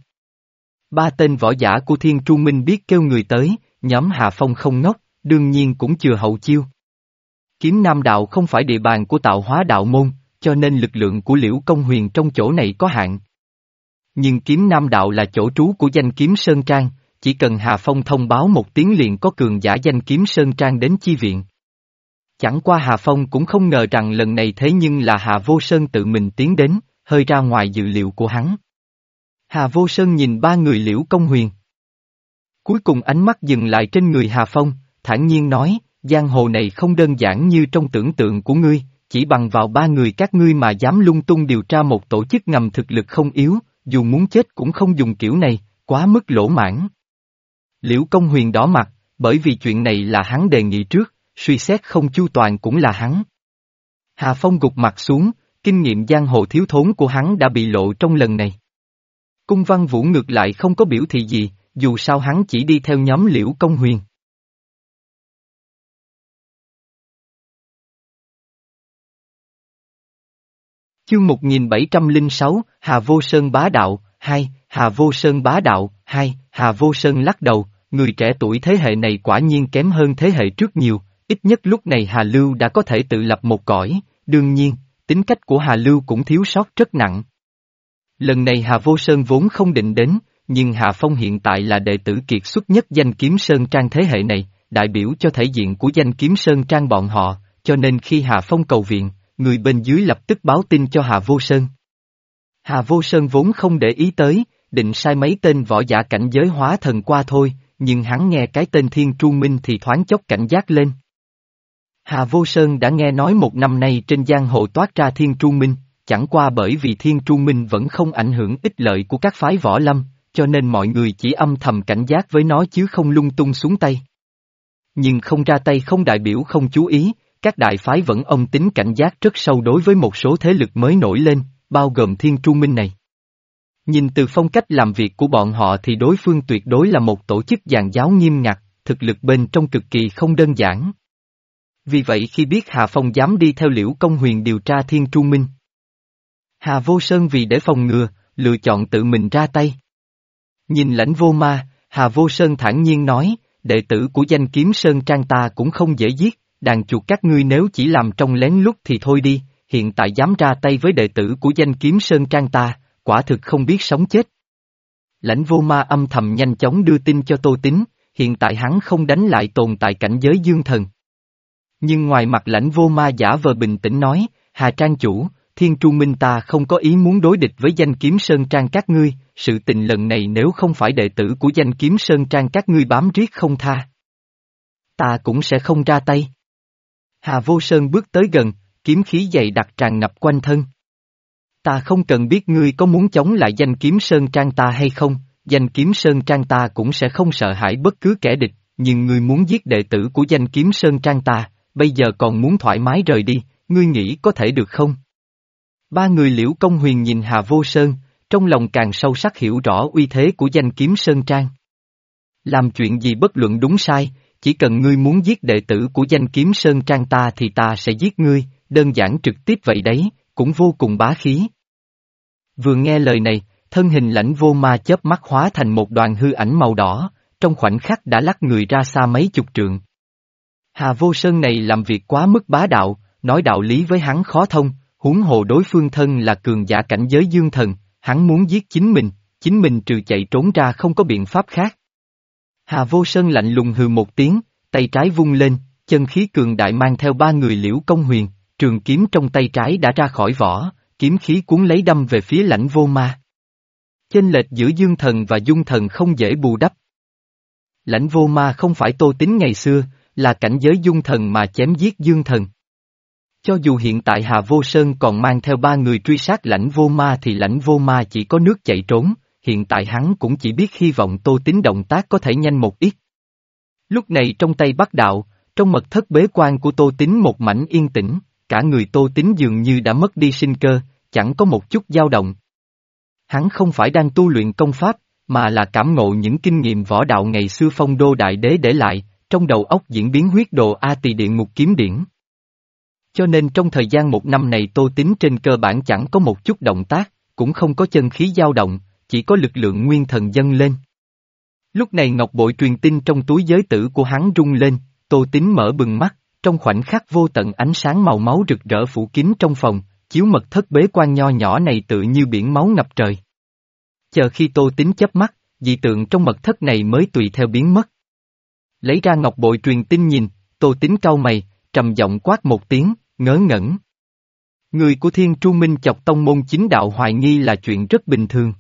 Ba tên võ giả của Thiên Tru Minh biết kêu người tới, nhóm Hà Phong không ngốc, đương nhiên cũng chừa hậu chiêu. Kiếm Nam Đạo không phải địa bàn của tạo hóa đạo môn, cho nên lực lượng của Liễu Công Huyền trong chỗ này có hạn. Nhưng kiếm Nam Đạo là chỗ trú của danh kiếm Sơn Trang, chỉ cần Hà Phong thông báo một tiếng liền có cường giả danh kiếm Sơn Trang đến chi viện. Chẳng qua Hà Phong cũng không ngờ rằng lần này thế nhưng là Hà Vô Sơn tự mình tiến đến, hơi ra ngoài dự liệu của hắn. Hà Vô Sơn nhìn ba người Liễu Công Huyền. Cuối cùng ánh mắt dừng lại trên người Hà Phong, thản nhiên nói, giang hồ này không đơn giản như trong tưởng tượng của ngươi, chỉ bằng vào ba người các ngươi mà dám lung tung điều tra một tổ chức ngầm thực lực không yếu, dù muốn chết cũng không dùng kiểu này, quá mức lỗ mãn. Liễu Công Huyền đỏ mặt, bởi vì chuyện này là hắn đề nghị trước, suy xét không chu toàn cũng là hắn. Hà Phong gục mặt xuống, kinh nghiệm giang hồ thiếu thốn của hắn đã bị lộ trong lần này. Cung Văn Vũ ngược lại không có biểu thị gì, dù sao hắn chỉ đi theo nhóm Liễu Công Huyền. Chương một nghìn bảy trăm lẻ sáu, Hà Vô Sơn bá đạo, hai, Hà Vô Sơn bá đạo, hai, Hà Vô Sơn lắc đầu, người trẻ tuổi thế hệ này quả nhiên kém hơn thế hệ trước nhiều, ít nhất lúc này Hà Lưu đã có thể tự lập một cõi, đương nhiên, tính cách của Hà Lưu cũng thiếu sót rất nặng. Lần này Hà Vô Sơn vốn không định đến, nhưng Hà Phong hiện tại là đệ tử kiệt xuất nhất danh kiếm Sơn Trang thế hệ này, đại biểu cho thể diện của danh kiếm Sơn Trang bọn họ, cho nên khi Hà Phong cầu viện, người bên dưới lập tức báo tin cho Hà Vô Sơn. Hà Vô Sơn vốn không để ý tới, định sai mấy tên võ giả cảnh giới hóa thần qua thôi, nhưng hắn nghe cái tên Thiên Tru Minh thì thoáng chốc cảnh giác lên. Hà Vô Sơn đã nghe nói một năm nay trên giang hồ toát ra Thiên Tru Minh, chẳng qua bởi vì Thiên Tru Minh vẫn không ảnh hưởng ích lợi của các phái võ lâm, cho nên mọi người chỉ âm thầm cảnh giác với nó chứ không lung tung xuống tay. Nhưng không ra tay không đại biểu không chú ý, các đại phái vẫn ông tính cảnh giác rất sâu đối với một số thế lực mới nổi lên, bao gồm Thiên Tru Minh này. Nhìn từ phong cách làm việc của bọn họ thì đối phương tuyệt đối là một tổ chức dàn giáo nghiêm ngặt, thực lực bên trong cực kỳ không đơn giản. Vì vậy khi biết Hà Phong dám đi theo Liễu Công Huyền điều tra Thiên Tru Minh, Hà Vô Sơn vì để phòng ngừa, lựa chọn tự mình ra tay. Nhìn Lãnh Vô Ma, Hà Vô Sơn thản nhiên nói, đệ tử của danh kiếm Sơn Trang ta cũng không dễ giết, đàn chuột các ngươi nếu chỉ làm trong lén lút thì thôi đi, hiện tại dám ra tay với đệ tử của danh kiếm Sơn Trang ta, quả thực không biết sống chết. Lãnh Vô Ma âm thầm nhanh chóng đưa tin cho Tô Tín, hiện tại hắn không đánh lại tồn tại cảnh giới dương thần. Nhưng ngoài mặt Lãnh Vô Ma giả vờ bình tĩnh nói, Hà Trang chủ, Thiên Tru Minh ta không có ý muốn đối địch với danh kiếm Sơn Trang các ngươi, sự tình lần này nếu không phải đệ tử của danh kiếm Sơn Trang các ngươi bám riết không tha, ta cũng sẽ không ra tay. Hà Vô Sơn bước tới gần, kiếm khí dày đặc tràn ngập quanh thân. Ta không cần biết ngươi có muốn chống lại danh kiếm Sơn Trang ta hay không, danh kiếm Sơn Trang ta cũng sẽ không sợ hãi bất cứ kẻ địch, nhưng ngươi muốn giết đệ tử của danh kiếm Sơn Trang ta, bây giờ còn muốn thoải mái rời đi, ngươi nghĩ có thể được không? Ba người Liễu Công Huyền nhìn Hà Vô Sơn, trong lòng càng sâu sắc hiểu rõ uy thế của danh kiếm Sơn Trang. Làm chuyện gì bất luận đúng sai, chỉ cần ngươi muốn giết đệ tử của danh kiếm Sơn Trang ta thì ta sẽ giết ngươi, đơn giản trực tiếp vậy đấy, cũng vô cùng bá khí. Vừa nghe lời này, thân hình Lãnh Vô Ma chớp mắt hóa thành một đoàn hư ảnh màu đỏ, trong khoảnh khắc đã lắc người ra xa mấy chục trượng. Hà Vô Sơn này làm việc quá mức bá đạo, nói đạo lý với hắn khó thông, huống hồ đối phương thân là cường giả cảnh giới dương thần, hắn muốn giết chính mình, chính mình trừ chạy trốn ra không có biện pháp khác. Hà Vô Sơn lạnh lùng hừ một tiếng, tay trái vung lên, chân khí cường đại mang theo ba người Liễu Công Huyền, trường kiếm trong tay trái đã ra khỏi vỏ, kiếm khí cuốn lấy đâm về phía Lãnh Vô Ma. Chênh lệch giữa dương thần và dung thần không dễ bù đắp. Lãnh Vô Ma không phải Tô Tín ngày xưa, là cảnh giới dung thần mà chém giết dương thần. Cho dù hiện tại Hà Vô Sơn còn mang theo ba người truy sát Lãnh Vô Ma thì Lãnh Vô Ma chỉ có nước chạy trốn, hiện tại hắn cũng chỉ biết hy vọng Tô Tín động tác có thể nhanh một ít. Lúc này trong tay Bắc Đạo, trong mật thất bế quan của Tô Tín một mảnh yên tĩnh, cả người Tô Tín dường như đã mất đi sinh cơ, chẳng có một chút dao động. Hắn không phải đang tu luyện công pháp, mà là cảm ngộ những kinh nghiệm võ đạo ngày xưa Phong Đô Đại Đế để lại, trong đầu óc diễn biến huyết đồ A Tỳ Địa Ngục Kiếm Điển. Cho nên trong thời gian một năm này Tô Tín trên cơ bản chẳng có một chút động tác, cũng không có chân khí dao động, chỉ có lực lượng nguyên thần dâng lên. Lúc này ngọc bội truyền tin trong túi giới tử của hắn rung lên, Tô Tín mở bừng mắt, trong khoảnh khắc vô tận ánh sáng màu máu rực rỡ phủ kín trong phòng, chiếu mật thất bế quan nho nhỏ này tự như biển máu ngập trời. Chờ khi Tô Tín chớp mắt, dị tượng trong mật thất này mới tùy theo biến mất. Lấy ra ngọc bội truyền tin nhìn, Tô Tín cau mày, trầm giọng quát một tiếng, ngớ ngẩn. Người của Thiên Tru Minh chọc tông môn chính đạo hoài nghi là chuyện rất bình thường.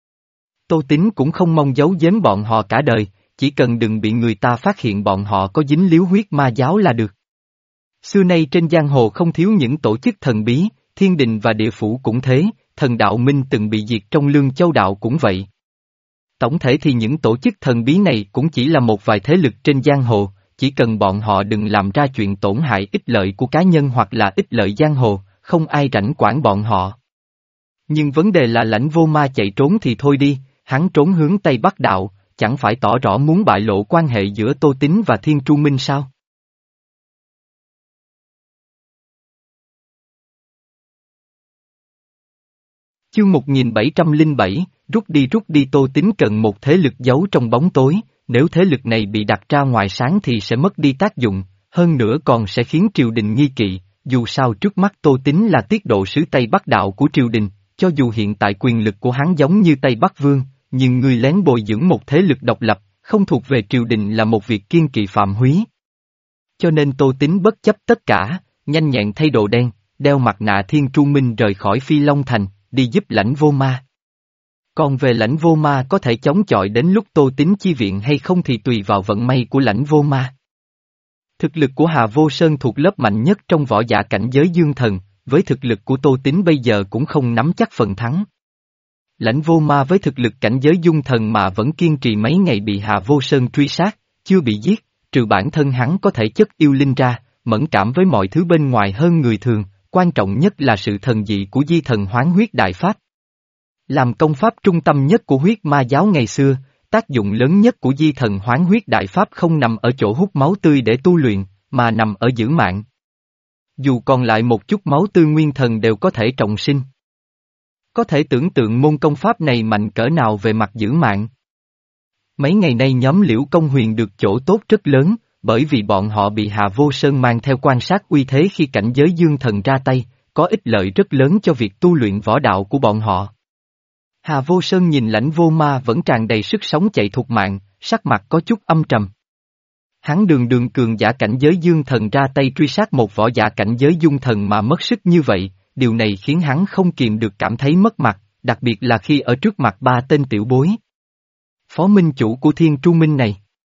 Tô Tín cũng không mong giấu giếm bọn họ cả đời, chỉ cần đừng bị người ta phát hiện bọn họ có dính líu huyết ma giáo là được. Xưa nay trên giang hồ không thiếu những tổ chức thần bí, thiên đình và địa phủ cũng thế, thần đạo minh từng bị diệt trong Lương Châu đạo cũng vậy. Tổng thể thì những tổ chức thần bí này cũng chỉ là một vài thế lực trên giang hồ, chỉ cần bọn họ đừng làm ra chuyện tổn hại ích lợi của cá nhân hoặc là ích lợi giang hồ, không ai rảnh quản bọn họ. Nhưng vấn đề là Lãnh Vô Ma chạy trốn thì thôi đi, hắn trốn hướng Tây Bắc đạo, chẳng phải tỏ rõ muốn bại lộ quan hệ giữa Tô Tín và Thiên Tru Minh sao? Chương một nghìn bảy trăm lẻ bảy, rút đi rút đi Tô Tín cần một thế lực giấu trong bóng tối, nếu thế lực này bị đặt ra ngoài sáng thì sẽ mất đi tác dụng, hơn nữa còn sẽ khiến triều đình nghi kỵ, dù sao trước mắt Tô Tín là tiết độ sứ Tây Bắc đạo của triều đình, cho dù hiện tại quyền lực của hắn giống như Tây Bắc Vương, nhưng người lén bồi dưỡng một thế lực độc lập, không thuộc về triều đình là một việc kiêng kỵ phạm húy. Cho nên Tô Tín bất chấp tất cả, nhanh nhẹn thay đồ đen, đeo mặt nạ Thiên Tru Minh rời khỏi Phi Long Thành, đi giúp Lãnh Vô Ma. Còn về Lãnh Vô Ma có thể chống chọi đến lúc Tô Tín chi viện hay không thì tùy vào vận may của Lãnh Vô Ma. Thực lực của Hà Vô Sơn thuộc lớp mạnh nhất trong võ giả cảnh giới dương thần, với thực lực của Tô Tín bây giờ cũng không nắm chắc phần thắng. Lãnh Vô Ma với thực lực cảnh giới dung thần mà vẫn kiên trì mấy ngày bị Hà Vô Sơn truy sát, chưa bị giết, trừ bản thân hắn có thể chất yêu linh ra, mẫn cảm với mọi thứ bên ngoài hơn người thường, quan trọng nhất là sự thần dị của di thần hoán huyết đại pháp. Làm công pháp trung tâm nhất của huyết ma giáo ngày xưa, tác dụng lớn nhất của di thần hoán huyết đại pháp không nằm ở chỗ hút máu tươi để tu luyện, mà nằm ở giữ mạng. Dù còn lại một chút máu tươi nguyên thần đều có thể trọng sinh. Có thể tưởng tượng môn công pháp này mạnh cỡ nào về mặt giữ mạng. Mấy ngày nay nhóm Liễu Công Huyền được chỗ tốt rất lớn, bởi vì bọn họ bị Hà Vô Sơn mang theo quan sát uy thế khi cảnh giới dương thần ra tay, có ích lợi rất lớn cho việc tu luyện võ đạo của bọn họ. Hà Vô Sơn nhìn Lãnh Vô Ma vẫn tràn đầy sức sống chạy thục mạng, sắc mặt có chút âm trầm. Hắn đường đường cường giả cảnh giới dương thần ra tay truy sát một võ giả cảnh giới dung thần mà mất sức như vậy, điều này khiến hắn không kìm được cảm thấy mất mặt, đặc biệt là khi ở trước mặt ba tên tiểu bối. Phó minh chủ của Thiên Tru Minh này.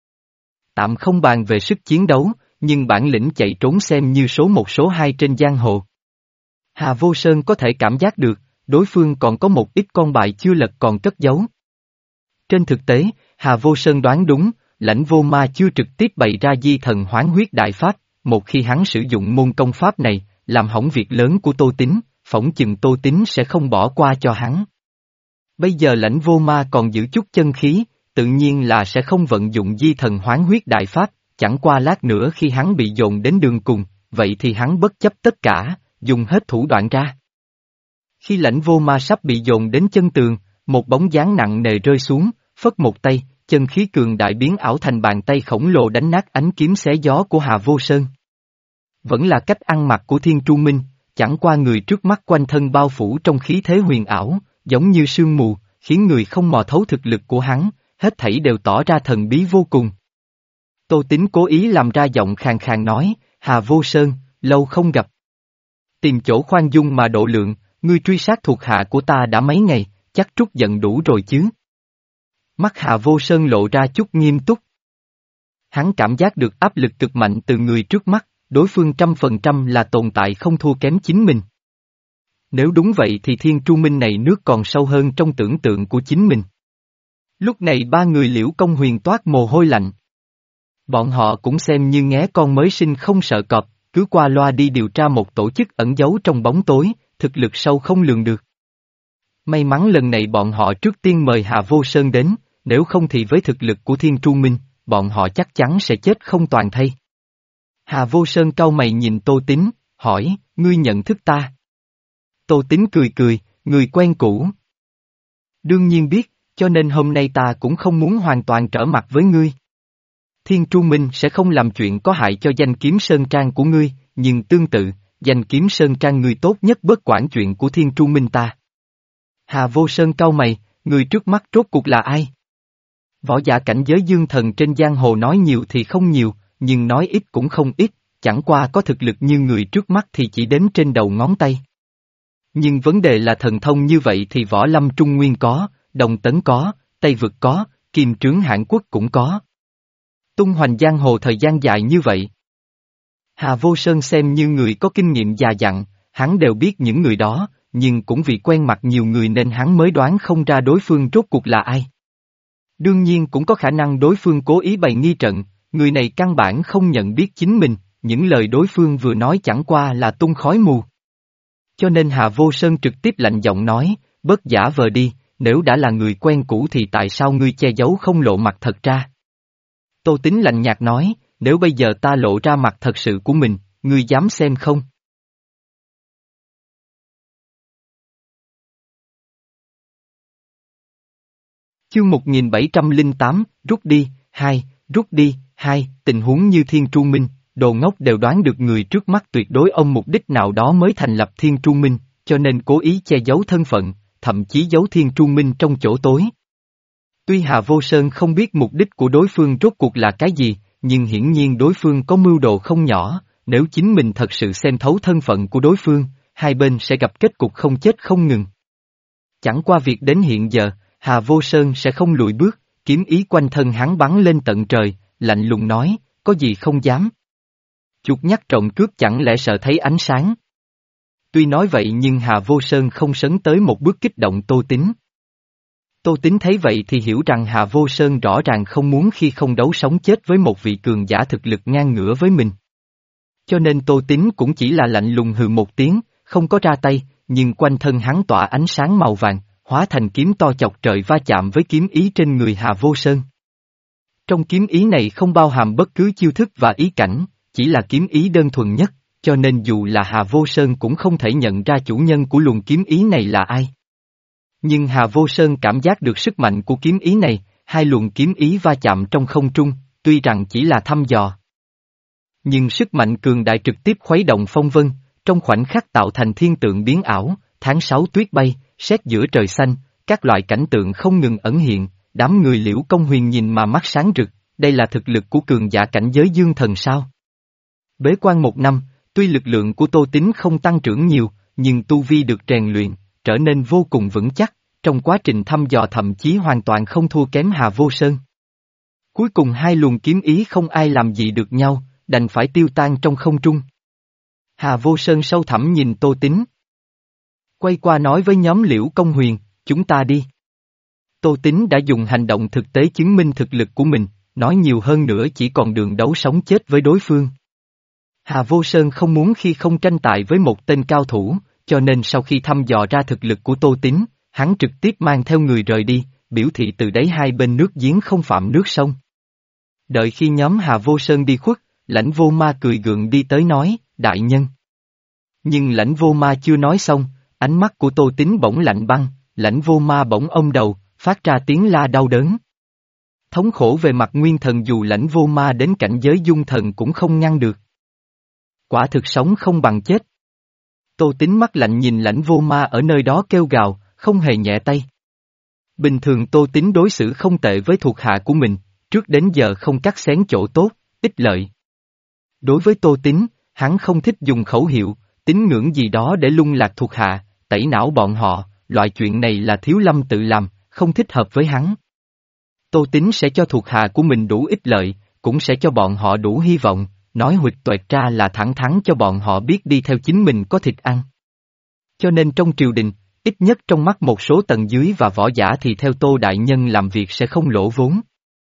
Tạm không bàn về sức chiến đấu, nhưng bản lĩnh chạy trốn xem như số một số hai trên giang hồ. Hà Vô Sơn có thể cảm giác được, đối phương còn có một ít con bài chưa lật còn cất giấu. Trên thực tế, Hà Vô Sơn đoán đúng, Lãnh Vô Ma chưa trực tiếp bày ra di thần hoán huyết đại pháp, một khi hắn sử dụng môn công pháp này, làm hỏng việc lớn của Tô Tín, phỏng chừng Tô Tín sẽ không bỏ qua cho hắn. Bây giờ Lãnh Vô Ma còn giữ chút chân khí, tự nhiên là sẽ không vận dụng di thần hoán huyết đại pháp, chẳng qua lát nữa khi hắn bị dồn đến đường cùng, vậy thì hắn bất chấp tất cả, dùng hết thủ đoạn ra. Khi Lãnh Vô Ma sắp bị dồn đến chân tường, một bóng dáng nặng nề rơi xuống, phất một tay, chân khí cường đại biến ảo thành bàn tay khổng lồ đánh nát ánh kiếm xé gió của Hà Vô Sơn. Vẫn là cách ăn mặc của Thiên Tru Minh, chẳng qua người trước mắt quanh thân bao phủ trong khí thế huyền ảo, giống như sương mù, khiến người không mò thấu thực lực của hắn, hết thảy đều tỏ ra thần bí vô cùng. Tô Tín cố ý làm ra giọng khàn khàn nói, Hà Vô Sơn, lâu không gặp. Tìm chỗ khoan dung mà độ lượng, ngươi truy sát thuộc hạ của ta đã mấy ngày, chắc trút giận đủ rồi chứ. Mắt Hà Vô Sơn lộ ra chút nghiêm túc. Hắn cảm giác được áp lực cực mạnh từ người trước mắt, đối phương trăm phần trăm là tồn tại không thua kém chính mình. Nếu đúng vậy thì Thiên Tru Minh này nước còn sâu hơn trong tưởng tượng của chính mình. Lúc này ba người Liễu Công Huyền toát mồ hôi lạnh. Bọn họ cũng xem như nghé con mới sinh không sợ cọp, cứ qua loa đi điều tra một tổ chức ẩn giấu trong bóng tối, thực lực sâu không lường được. May mắn lần này bọn họ trước tiên mời Hà Vô Sơn đến, nếu không thì với thực lực của Thiên Tru Minh, bọn họ chắc chắn sẽ chết không toàn thây. Hà Vô Sơn cau mày nhìn Tô Tín, hỏi, ngươi nhận thức ta? Tô Tín cười cười, người quen cũ. Đương nhiên biết, cho nên hôm nay ta cũng không muốn hoàn toàn trở mặt với ngươi. Thiên Tru Minh sẽ không làm chuyện có hại cho danh kiếm Sơn Trang của ngươi, nhưng tương tự, danh kiếm Sơn Trang ngươi tốt nhất bớt quản chuyện của Thiên Tru Minh ta. Hà Vô Sơn cau mày, người trước mắt rốt cuộc là ai? Võ giả cảnh giới dương thần trên giang hồ nói nhiều thì không nhiều, nhưng nói ít cũng không ít, chẳng qua có thực lực như người trước mắt thì chỉ đếm trên đầu ngón tay. Nhưng vấn đề là thần thông như vậy thì Võ Lâm Trung Nguyên có, Đồng Tấn có, Tây Vực có, Kim Trướng Hãn Quốc cũng có. Tung hoành giang hồ thời gian dài như vậy. Hà Vô Sơn xem như người có kinh nghiệm già dặn, hắn đều biết những người đó, nhưng cũng vì quen mặt nhiều người nên hắn mới đoán không ra đối phương rốt cuộc là ai. Đương nhiên cũng có khả năng đối phương cố ý bày nghi trận, người này căn bản không nhận biết chính mình, những lời đối phương vừa nói chẳng qua là tung khói mù. Cho nên Hà Vô Sơn trực tiếp lạnh giọng nói, bớt giả vờ đi, nếu đã là người quen cũ thì tại sao ngươi che giấu không lộ mặt thật ra? Tô Tín lạnh nhạt nói, nếu bây giờ ta lộ ra mặt thật sự của mình, ngươi dám xem không? Chương một nghìn bảy trăm lẻ tám, rút đi, hai, rút đi, hai, tình huống như Thiên Tru Minh, đồ ngốc đều đoán được người trước mắt tuyệt đối ông mục đích nào đó mới thành lập Thiên Tru Minh, cho nên cố ý che giấu thân phận, thậm chí giấu Thiên Tru Minh trong chỗ tối. Tuy Hà Vô Sơn không biết mục đích của đối phương rốt cuộc là cái gì, nhưng hiển nhiên đối phương có mưu đồ không nhỏ, nếu chính mình thật sự xem thấu thân phận của đối phương, hai bên sẽ gặp kết cục không chết không ngừng. Chẳng qua việc đến hiện giờ, Hà Vô Sơn sẽ không lùi bước, kiếm ý quanh thân hắn bắn lên tận trời, lạnh lùng nói, có gì không dám. Chuột nhắt trộm cướp chẳng lẽ sợ thấy ánh sáng. Tuy nói vậy nhưng Hà Vô Sơn không sấn tới một bước kích động Tô Tín. Tô Tín thấy vậy thì hiểu rằng Hà Vô Sơn rõ ràng không muốn khi không đấu sống chết với một vị cường giả thực lực ngang ngửa với mình. Cho nên Tô Tín cũng chỉ là lạnh lùng hừ một tiếng, không có ra tay, nhưng quanh thân hắn tỏa ánh sáng màu vàng, hóa thành kiếm to chọc trời va chạm với kiếm ý trên người Hà Vô Sơn. Trong kiếm ý này không bao hàm bất cứ chiêu thức và ý cảnh, chỉ là kiếm ý đơn thuần nhất, cho nên dù là Hà Vô Sơn cũng không thể nhận ra chủ nhân của luồng kiếm ý này là ai. Nhưng Hà Vô Sơn cảm giác được sức mạnh của kiếm ý này, hai luồng kiếm ý va chạm trong không trung, tuy rằng chỉ là thăm dò. Nhưng sức mạnh cường đại trực tiếp khuấy động phong vân, trong khoảnh khắc tạo thành thiên tượng biến ảo, tháng sáu tuyết bay, sét giữa trời xanh, các loại cảnh tượng không ngừng ẩn hiện, đám người Liễu Công Huyền nhìn mà mắt sáng rực, đây là thực lực của cường giả cảnh giới dương thần sao? Bế quan một năm, tuy lực lượng của Tô Tín không tăng trưởng nhiều, nhưng tu vi được rèn luyện, trở nên vô cùng vững chắc, trong quá trình thăm dò thậm chí hoàn toàn không thua kém Hà Vô Sơn. Cuối cùng hai luồng kiếm ý không ai làm gì được nhau, đành phải tiêu tan trong không trung. Hà Vô Sơn sâu thẳm nhìn Tô Tín. Quay qua nói với nhóm Liễu Công Huyền, chúng ta đi. Tô Tín đã dùng hành động thực tế chứng minh thực lực của mình, nói nhiều hơn nữa chỉ còn đường đấu sống chết với đối phương. Hà Vô Sơn không muốn khi không tranh tài với một tên cao thủ, cho nên sau khi thăm dò ra thực lực của Tô Tín, hắn trực tiếp mang theo người rời đi, biểu thị từ đấy hai bên nước giếng không phạm nước sông. Đợi khi nhóm Hà Vô Sơn đi khuất, Lãnh Vô Ma cười gượng đi tới nói, đại nhân. Nhưng Lãnh Vô Ma chưa nói xong, ánh mắt của Tô Tín bỗng lạnh băng, Lãnh Vô Ma bỗng ôm đầu, phát ra tiếng la đau đớn. Thống khổ về mặt nguyên thần dù Lãnh Vô Ma đến cảnh giới dung thần cũng không ngăn được. Quả thực sống không bằng chết. Tô Tín mắt lạnh nhìn Lãnh Vô Ma ở nơi đó kêu gào, không hề nhẹ tay. Bình thường Tô Tín đối xử không tệ với thuộc hạ của mình, trước đến giờ không cắt xén chỗ tốt, ích lợi. Đối với Tô Tín, hắn không thích dùng khẩu hiệu, tín ngưỡng gì đó để lung lạc thuộc hạ, tẩy não bọn họ, loại chuyện này là Thiếu Lâm tự làm, không thích hợp với hắn. Tô Tín sẽ cho thuộc hạ của mình đủ ích lợi, cũng sẽ cho bọn họ đủ hy vọng, nói huỵch toẹt ra là thẳng thắn cho bọn họ biết đi theo chính mình có thịt ăn. Cho nên trong triều đình, ít nhất trong mắt một số tầng dưới và võ giả thì theo Tô Đại Nhân làm việc sẽ không lỗ vốn.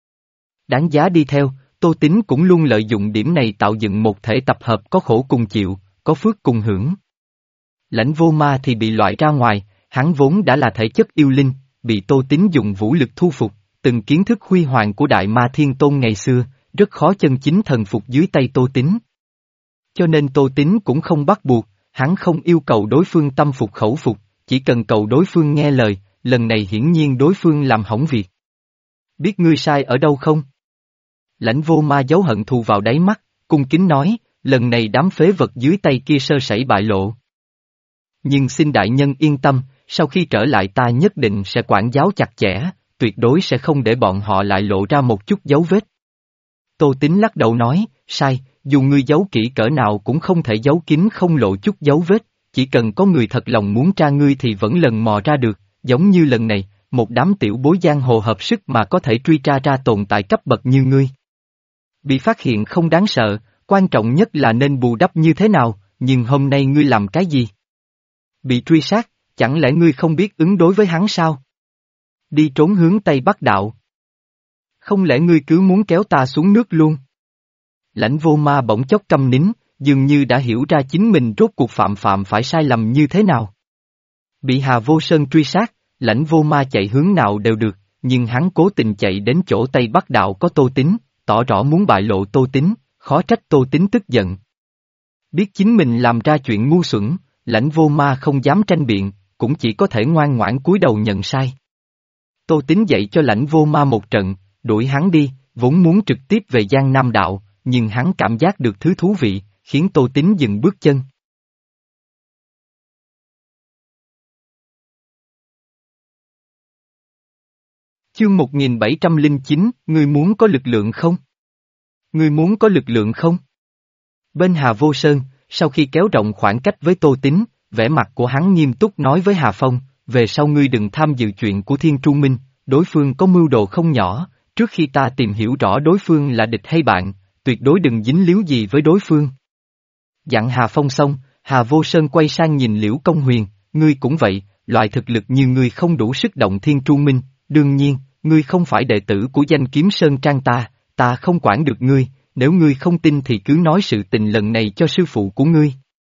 Đáng giá đi theo, Tô Tín cũng luôn lợi dụng điểm này tạo dựng một thể tập hợp có khổ cùng chịu, có phước cùng hưởng. Lãnh Vô Ma thì bị loại ra ngoài, hắn vốn đã là thể chất yêu linh, bị Tô Tín dùng vũ lực thu phục, từng kiến thức huy hoàng của Đại Ma Thiên Tôn ngày xưa, rất khó chân chính thần phục dưới tay Tô Tín. Cho nên Tô Tín cũng không bắt buộc, hắn không yêu cầu đối phương tâm phục khẩu phục, chỉ cần cầu đối phương nghe lời, lần này hiển nhiên đối phương làm hỏng việc. Biết ngươi sai ở đâu không? Lãnh Vô Ma giấu hận thù vào đáy mắt, cung kính nói, lần này đám phế vật dưới tay kia sơ sẩy bại lộ. Nhưng xin đại nhân yên tâm, sau khi trở lại ta nhất định sẽ quản giáo chặt chẽ, tuyệt đối sẽ không để bọn họ lại lộ ra một chút dấu vết. Tô Tín lắc đầu nói, sai, dù ngươi giấu kỹ cỡ nào cũng không thể giấu kín không lộ chút dấu vết, chỉ cần có người thật lòng muốn tra ngươi thì vẫn lần mò ra được, giống như lần này, một đám tiểu bối giang hồ hợp sức mà có thể truy tra ra tồn tại cấp bậc như ngươi. Bị phát hiện không đáng sợ, quan trọng nhất là nên bù đắp như thế nào, nhưng hôm nay ngươi làm cái gì? Bị truy sát, chẳng lẽ ngươi không biết ứng đối với hắn sao? Đi trốn hướng Tây Bắc Đạo. Không lẽ ngươi cứ muốn kéo ta xuống nước luôn? Lãnh Vô Ma bỗng chốc câm nín, dường như đã hiểu ra chính mình rốt cuộc phạm phạm phải sai lầm như thế nào. Bị Hà Vô Sơn truy sát, Lãnh Vô Ma chạy hướng nào đều được, nhưng hắn cố tình chạy đến chỗ Tây Bắc Đạo có Tô Tín, tỏ rõ muốn bại lộ Tô Tín, khó trách Tô Tín tức giận. Biết chính mình làm ra chuyện ngu xuẩn, Lãnh Vô Ma không dám tranh biện, cũng chỉ có thể ngoan ngoãn cúi đầu nhận sai. Tô Tín dạy cho Lãnh Vô Ma một trận, đuổi hắn đi, vốn muốn trực tiếp về Giang Nam Đạo, nhưng hắn cảm giác được thứ thú vị, khiến Tô Tín dừng bước chân. Chương một nghìn bảy trăm lẻ chín, ngươi muốn có lực lượng không? Ngươi muốn có lực lượng không? Bên Hà Vô Sơn, sau khi kéo rộng khoảng cách với Tô Tín, vẻ mặt của hắn nghiêm túc nói với Hà Phong, về sau ngươi đừng tham dự chuyện của Thiên Tru Minh, đối phương có mưu đồ không nhỏ, trước khi ta tìm hiểu rõ đối phương là địch hay bạn, tuyệt đối đừng dính líu gì với đối phương. Dặn Hà Phong xong, Hà Vô Sơn quay sang nhìn Liễu Công Huyền, ngươi cũng vậy, loại thực lực như ngươi không đủ sức động Thiên Tru Minh, đương nhiên, ngươi không phải đệ tử của danh kiếm Sơn Trang ta, ta không quản được ngươi, nếu ngươi không tin thì cứ nói sự tình lần này cho sư phụ của ngươi.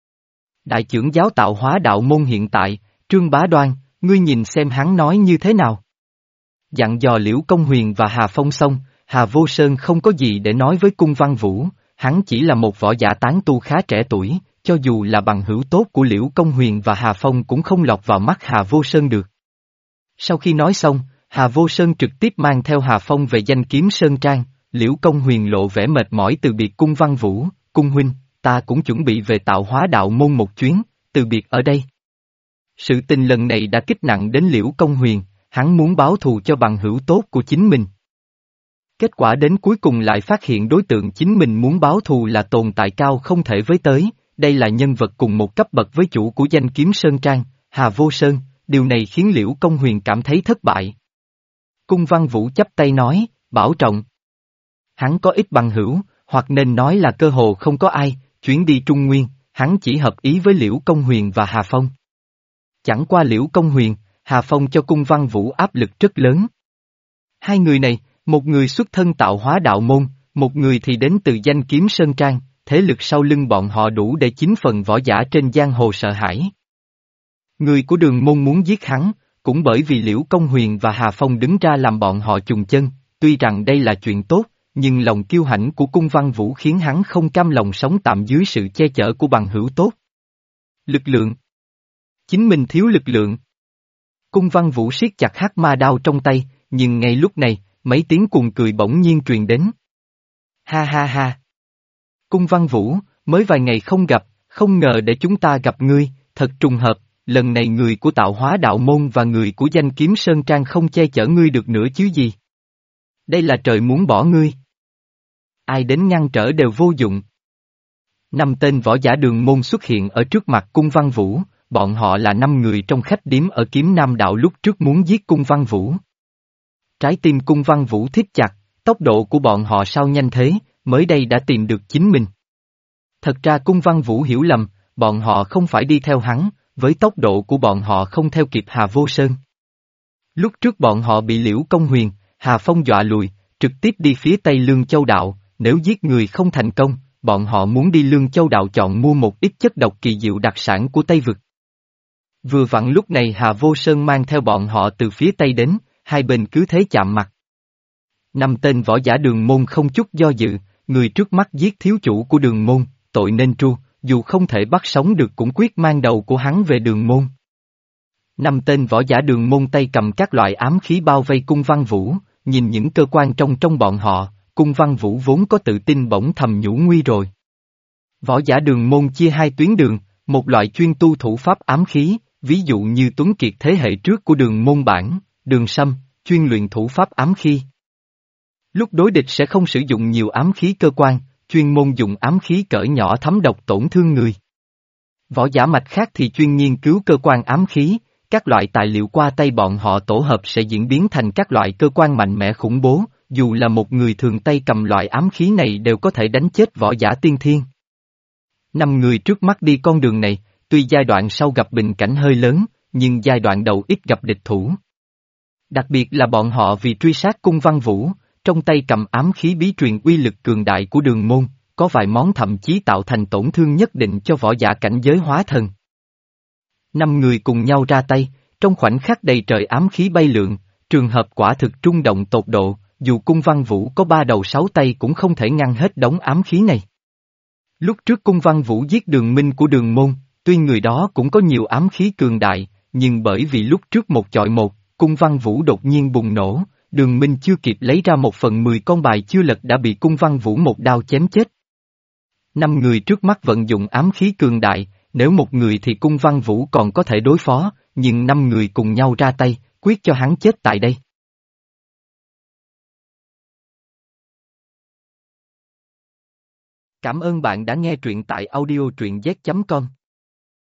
Đại trưởng giáo Tạo Hóa đạo môn hiện tại, Trương Bá Đoan, ngươi nhìn xem hắn nói như thế nào. Dặn dò Liễu Công Huyền và Hà Phong xong, Hà Vô Sơn không có gì để nói với Cung Văn Vũ, hắn chỉ là một võ giả tán tu khá trẻ tuổi, cho dù là bằng hữu tốt của Liễu Công Huyền và Hà Phong cũng không lọt vào mắt Hà Vô Sơn được. Sau khi nói xong, Hà Vô Sơn trực tiếp mang theo Hà Phong về danh kiếm Sơn Trang, Liễu Công Huyền lộ vẻ mệt mỏi từ biệt Cung Văn Vũ, Cung huynh, ta cũng chuẩn bị về Tạo Hóa đạo môn một chuyến, từ biệt ở đây. Sự tình lần này đã kích nặng đến Liễu Công Huyền, hắn muốn báo thù cho bằng hữu tốt của chính mình. Kết quả đến cuối cùng lại phát hiện đối tượng chính mình muốn báo thù là tồn tại cao không thể với tới, đây là nhân vật cùng một cấp bậc với chủ của danh kiếm Sơn Trang, Hà Vô Sơn, điều này khiến Liễu Công Huyền cảm thấy thất bại. Cung Văn Vũ chắp tay nói, bảo trọng. Hắn có ít bằng hữu, hoặc nên nói là cơ hồ không có ai, chuyến đi Trung Nguyên, hắn chỉ hợp ý với Liễu Công Huyền và Hà Phong. Chẳng qua Liễu Công Huyền, Hà Phong cho Cung Văn Vũ áp lực rất lớn. Hai người này, một người xuất thân Tạo Hóa đạo môn, một người thì đến từ danh kiếm Sơn Trang, thế lực sau lưng bọn họ đủ để chín phần võ giả trên giang hồ sợ hãi. Người của Đường môn muốn giết hắn, cũng bởi vì Liễu Công Huyền và Hà Phong đứng ra làm bọn họ chùng chân, tuy rằng đây là chuyện tốt, nhưng lòng kiêu hãnh của Cung Văn Vũ khiến hắn không cam lòng sống tạm dưới sự che chở của bằng hữu tốt. Lực lượng. Chính mình thiếu lực lượng. Cung Văn Vũ siết chặt hắc ma đao trong tay, nhưng ngay lúc này, mấy tiếng cuồng cười bỗng nhiên truyền đến. Ha ha ha. Cung Văn Vũ, mới vài ngày không gặp, không ngờ để chúng ta gặp ngươi, thật trùng hợp, lần này người của tạo hóa đạo môn và người của danh kiếm Sơn Trang không che chở ngươi được nữa chứ gì. Đây là trời muốn bỏ ngươi. Ai đến ngăn trở đều vô dụng. Năm tên võ giả đường môn xuất hiện ở trước mặt Cung Văn Vũ, bọn họ là năm người trong khách điếm ở Kiếm Nam Đạo lúc trước muốn giết Cung Văn Vũ. Trái tim Cung Văn Vũ thít chặt, tốc độ của bọn họ sao nhanh thế, mới đây đã tìm được chính mình. Thật ra Cung Văn Vũ hiểu lầm, bọn họ không phải đi theo hắn, với tốc độ của bọn họ không theo kịp Hà Vô Sơn. Lúc trước bọn họ bị Liễu Công Huyền, Hà Phong dọa lùi, trực tiếp đi phía Tây Lương Châu Đạo, nếu giết người không thành công, bọn họ muốn đi Lương Châu Đạo chọn mua một ít chất độc kỳ diệu đặc sản của Tây Vực. Vừa vặn lúc này Hà Vô Sơn mang theo bọn họ từ phía Tây đến, hai bên cứ thế chạm mặt. Năm tên võ giả đường môn không chút do dự, người trước mắt giết thiếu chủ của đường môn, tội nên tru, dù không thể bắt sống được cũng quyết mang đầu của hắn về đường môn. Năm tên võ giả đường môn tay cầm các loại ám khí bao vây Cung Văn Vũ, nhìn những cơ quan trong trong bọn họ, Cung Văn Vũ vốn có tự tin bỗng thầm nhủ nguy rồi. Võ giả đường môn chia hai tuyến đường, một loại chuyên tu thủ pháp ám khí, ví dụ như Tuấn Kiệt thế hệ trước của đường môn bản, đường Sâm, chuyên luyện thủ pháp ám khí. Lúc đối địch sẽ không sử dụng nhiều ám khí cơ quan, chuyên môn dùng ám khí cỡ nhỏ thấm độc tổn thương người. Võ giả mạch khác thì chuyên nghiên cứu cơ quan ám khí, các loại tài liệu qua tay bọn họ tổ hợp sẽ diễn biến thành các loại cơ quan mạnh mẽ khủng bố, dù là một người thường tay cầm loại ám khí này đều có thể đánh chết võ giả tiên thiên. Năm người trước mắt đi con đường này, tuy giai đoạn sau gặp bình cảnh hơi lớn, nhưng giai đoạn đầu ít gặp địch thủ. Đặc biệt là bọn họ vì truy sát Cung Văn Vũ, trong tay cầm ám khí bí truyền uy lực cường đại của đường môn, có vài món thậm chí tạo thành tổn thương nhất định cho võ giả cảnh giới hóa thần. Năm người cùng nhau ra tay, trong khoảnh khắc đầy trời ám khí bay lượn, trường hợp quả thực trung động tột độ, dù Cung Văn Vũ có ba đầu sáu tay cũng không thể ngăn hết đống ám khí này. Lúc trước Cung Văn Vũ giết đường minh của đường môn, tuy người đó cũng có nhiều ám khí cường đại, nhưng bởi vì lúc trước một chọi một, Cung Văn Vũ đột nhiên bùng nổ, đường minh chưa kịp lấy ra một phần mười con bài chưa lật đã bị Cung Văn Vũ một đao chém chết. Năm người trước mắt vận dụng ám khí cường đại, nếu một người thì Cung Văn Vũ còn có thể đối phó, nhưng năm người cùng nhau ra tay, quyết cho hắn chết tại đây. Cảm ơn bạn đã nghe truyện tại audio truyện z chấm com.